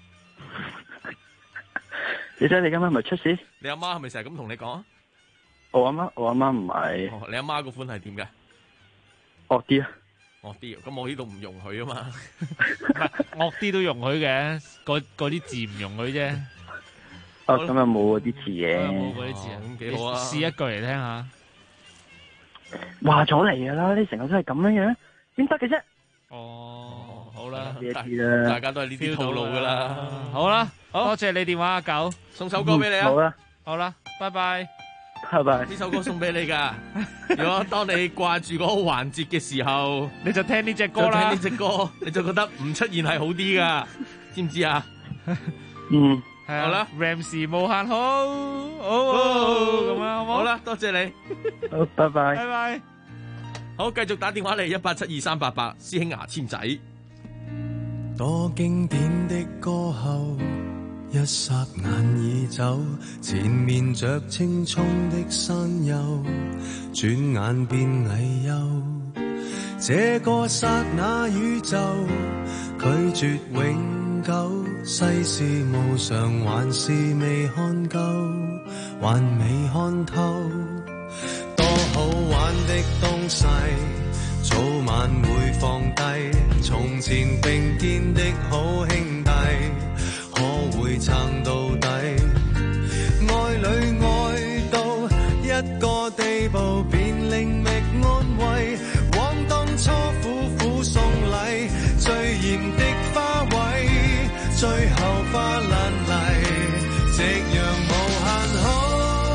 你睇你今晚咪出事？ 你阿媽係咪成日咁同你講？ 我阿媽唔係。 你阿媽個款係點嘅？ 惡啲啊！ 惡啲，咁我呢度唔容許啊嘛。 唔係惡啲都容許嘅，嗰啲字唔容許啫。 咁又冇嗰啲字嘅。 冇嗰啲字啊， 咁幾好啊！ 試一句嚟聽下。 話咗嚟噶啦，你成日都係咁樣樣，點得嘅啫？ 哦，好啦， 大家都係呢啲套路噶啦。 好啦，多謝你電話阿九， 送首歌俾你啊！ 好啦， 拜拜， 拜拜。 呢首歌送俾你噶。如果當你掛住嗰個環節嘅時候， 你就聽呢隻歌啦。 聽呢隻歌，你就覺得唔出現係好啲噶，知唔知啊？好啦 ，Ramsey 無限好，咁啊，好唔好？ 好啦，多謝你， 好，拜拜， 拜拜。 好，繼續打電話嚟1872388，師兄牙籤仔。 多經典的歌後，一霎眼已走，前面着青蔥的山丘，轉眼變危憂。這個剎那宇宙，拒絕永久。世事無常，還是未看夠，還未看透。多好玩的東西，早晚會放低。從前並肩的好兄弟，可會撐到底？愛侶愛到一個地步，便另覓安慰。往當初苦苦送禮，最艷的花卉，最後花爛泥，夕陽無限好。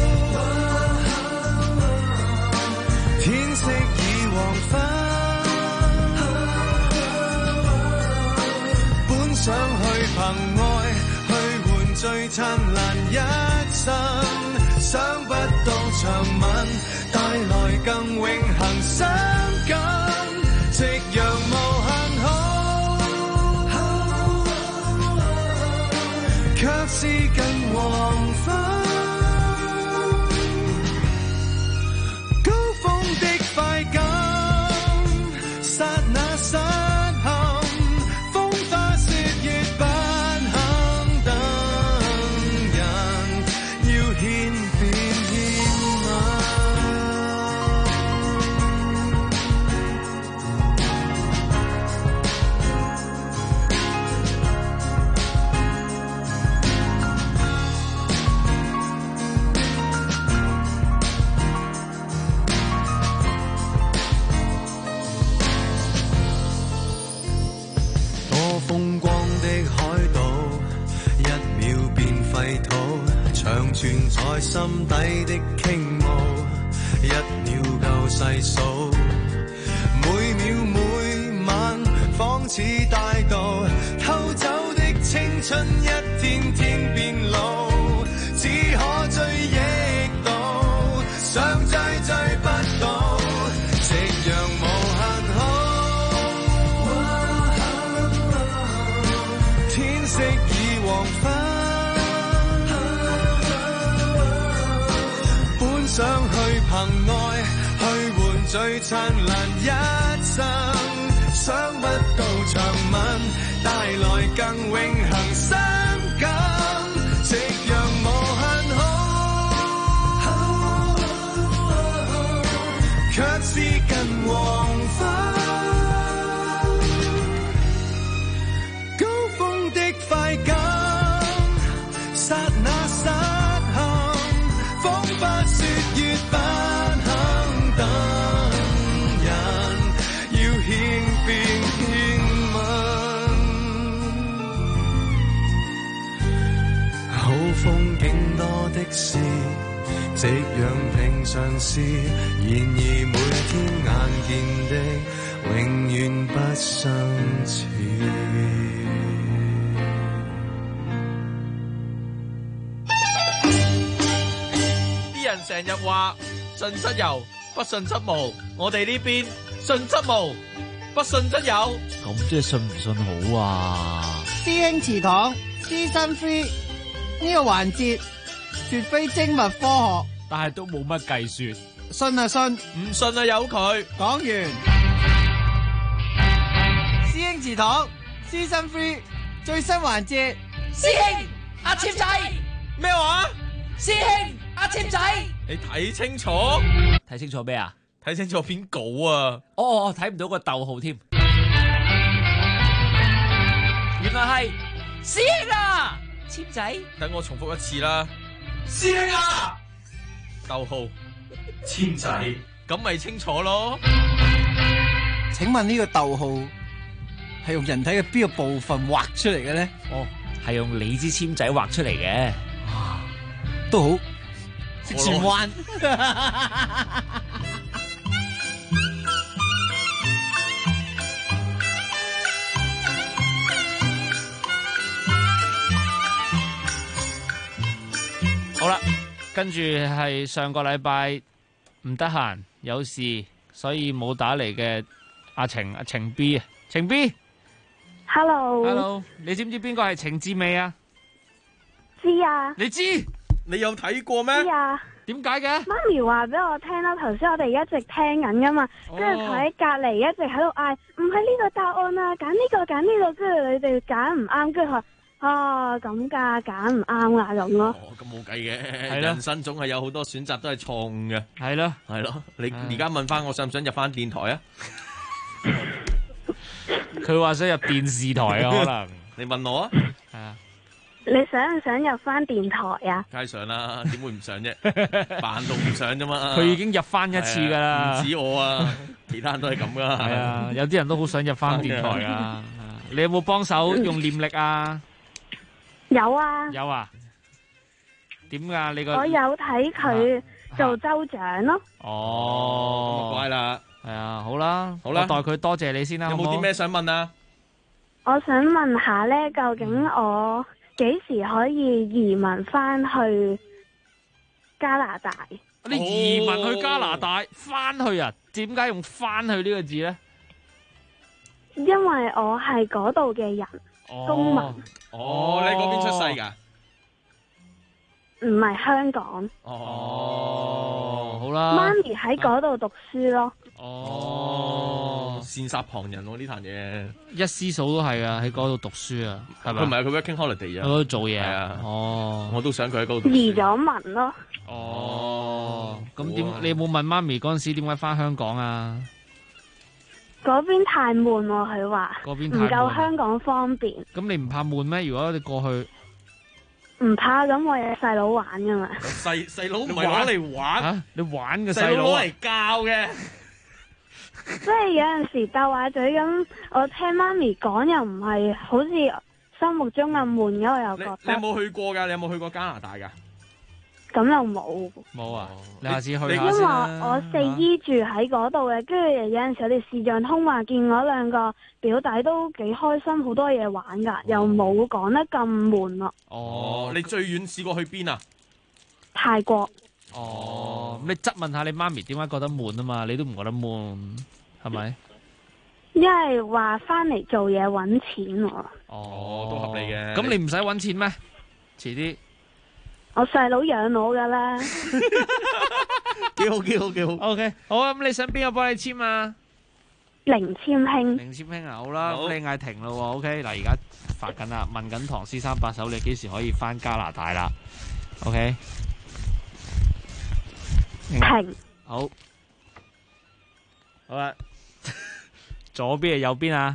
天色已黃昏，本想去憑愛去換最燦爛一生，想不到長吻帶來更永恆傷感，夕陽無限好，卻是近黃昏。高峰的快感，剎那失陷，風花雪月不肯等人，要獻便獻吻。 土，長存在心底的傾慕，一秒夠細數，每秒每晚仿似大道，偷走的青春一天天變老，只可追憶到，想追追不到，夕陽無限好，天色已黃昏，本想去憑愛去換最燦爛一生，想不到長吻帶來更永恆傷感，夕陽無限好，卻是近黃昏，高峰的快感剎那失陷，彷彿說越不肯等人，要獻變獻吻，好風景多的是，夕陽平常事，然而每天眼見的永遠不相似。 啲人成日話信則有，不信則無。我哋呢邊信則無，不信則有。 咁即係信唔信好啊？ 師兄祠堂Season 3呢個環節絕非精密科學， 但係都冇乜計算。 信啊信， 唔信啊由佢。 講完。師兄祠堂Season 3最新環節， 師兄阿簽仔咩話？ 師兄阿簽仔， 你睇清楚， 睇清楚咩啊？ 睇清楚篇稿啊！ 哦，睇唔到個逗號添。 原來係師兄啊，簽仔。 等我重複一次啦， 師兄啊， 逗號簽仔，咁咪清楚咯。 請問呢個逗號係用人體嘅邊個部分畫出嚟嘅咧？ 哦，係用你支簽仔畫出嚟嘅。 都好，識轉彎。 好啦，跟住係上個禮拜唔得閒，有事，所以冇打嚟嘅阿晴 B 啊，晴 B。 Hello。 你知唔知邊個係晴志美啊？ 知啊。 你知？ 你有睇過咩？ 知啊。 點解嘅？ 媽咪話俾我聽啦，頭先我哋一直聽緊噶嘛，跟住佢喺隔離一直喺度嗌，唔係呢個答案啊，揀呢個揀呢個，跟住你哋揀唔啱，跟住佢話咁㗎，揀唔啱啦咁咯。 哦，咁冇計嘅，人生總係有好多選擇都係錯誤嘅。 係咯， 係咯，你而家問翻我想唔想入翻電台啊？ 佢話想入電視台啊，可能你問我啊？ 係啊。 你想唔想入翻電台啊？ 梗係上啦，點會唔上啫？扮到唔上啫嘛。 佢已經入翻一次噶啦， 唔止我啊，其他人都係咁噶。 係啊，有啲人都好想入翻電台啊。你有冇幫手用念力啊？ 有啊。 有啊？點噶？你個我有睇佢做州長咯。 哦，乖啦。 係啊，好啦， 好啦， 我代佢多謝你先啦。 有冇啲咩想問啊？ 我想問下咧，究竟我幾時可以移民翻去加拿大？ 你移民去加拿大翻去啊？點解用翻去呢個字咧？ 因為我係嗰度嘅人，公民。 哦，你喺嗰邊出世噶？ 唔係香港。 哦，好啦。 媽咪喺嗰度讀書咯。 哦，羨煞旁人喎呢壇嘢。 一師嫂都係啊，喺嗰度讀書啊，係咪？ 佢唔係佢 working holiday 啊， 喺嗰度做嘢啊。 哦， 我都想佢喺嗰度。 移咗民咯。 哦，咁點？你有冇問媽咪嗰陣時點解翻香港啊？ 嗰邊太悶喎，佢話。 嗰邊太悶。 唔夠香港方便。 咁你唔怕悶咩？如果你過去。 唔怕，咁我有細佬玩噶嘛。 細佬唔係攞嚟玩啊！你玩嘅細佬攞嚟教嘅。 即係有陣時鬥下嘴咁，我聽媽咪講又唔係好似心目中嘅悶嘅，我又覺得。 你有冇去過㗎？你有冇去過加拿大㗎？ 咁又冇。 冇啊！你下次去下因為先啦。 我四姨住喺嗰度嘅，跟住有陣時我哋視像通話見我兩個表弟都幾開心，好多嘢玩㗎，又冇講得咁悶咯。 哦，你最遠試過去邊啊？ 泰國。 哦，你質問下你媽咪點解覺得悶啊嘛？你都唔覺得悶，係咪？ 因為話翻嚟做嘢揾錢喎。 哦，都合理嘅。 咁你唔使揾錢咩？遲啲。 我細佬養我噶啦。 幾好幾好幾好。 OK， 好啊，咁你想邊個幫你簽啊？ 凌簽兄。 凌簽兄啊，好啦，咁你嗌停咯喎。OK，嗱而家發緊啦，問緊唐詩三百首，你幾時可以翻加拿大啦 ？OK。 停。 好。好啦。左邊定右邊啊？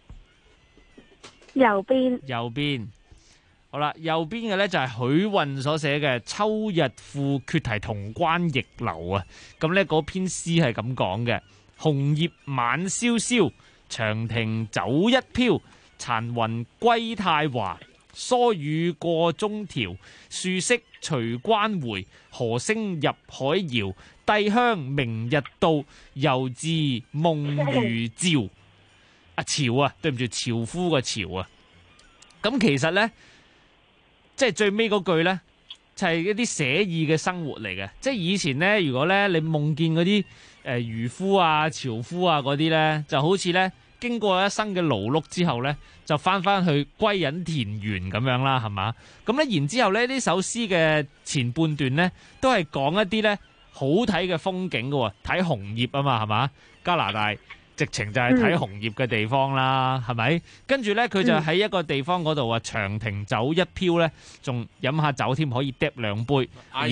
右邊。 右邊。好啦，右邊嘅咧就係許韻所寫嘅《秋日賦決題潼關逆流》啊。咁咧嗰篇詩係咁講嘅：紅葉晚蕭蕭，長亭酒一飄。殘雲歸太華，疏雨過中條。樹色隨關回，河聲入海遙。帝鄉明日到，猶自夢餘趙。朝啊，對唔住，樵夫個樵啊。咁其實咧。即係最尾嗰句呢，就係一啲寫意嘅生活嚟嘅。即係以前呢，如果呢你夢見嗰啲漁夫啊、樵夫啊嗰啲呢，就好似呢經過一生嘅勞碌之後呢，就翻去歸隱田園咁樣啦，係嘛？咁呢然之後呢，呢首詩嘅前半段呢，都係講一啲呢好睇嘅風景㗎喎，睇紅葉啊嘛，係嘛？加拿大。直情就係睇紅葉嘅地方啦，係咪？跟住咧，佢就喺一個地方嗰度啊，長亭酒一飄咧，仲飲下酒添，可以嗒兩杯。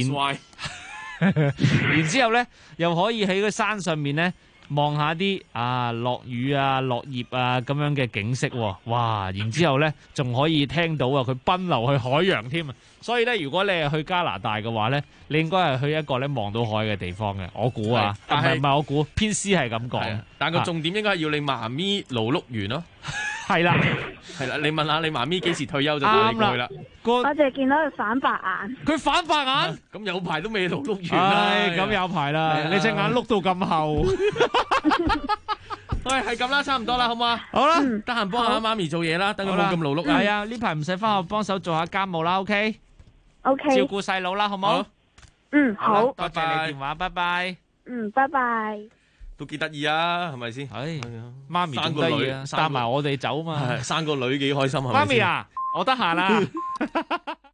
然之後咧，又可以喺個山上面咧望下啲落雨啊、落葉啊咁樣嘅景色喎，哇！然之後咧，仲可以聽到佢奔流去海洋添啊！所以咧，如果你係去加拿大嘅話咧，你應該係去一個咧望到海嘅地方嘅，我估啊，唔係我估，篇詩係咁講。 但個重點應該係要你媽咪勞碌完咯。 係啦， 係啦，你問下你媽咪幾時退休就帶你過去啦。 我淨係見到佢反白眼。 佢反白眼？ 咁有排都未勞碌完啦。 咁有排啦，你隻眼碌到咁厚。 喂，係咁啦，差唔多啦，好唔好啊？ 好啦， 得閒幫下媽咪做嘢啦，等佢冇咁勞碌啊。 係啊，呢排唔使翻學幫手做下家務啦 ，OK？ OK。 照顧細佬啦，好唔好？ 好。 多謝你電話，拜拜。 拜拜。 都幾得意啊，係咪先？ 媽咪仲得意啊，帶埋我哋走嘛。 生個女幾開心係咪先？ 媽咪啊，我得閒啦。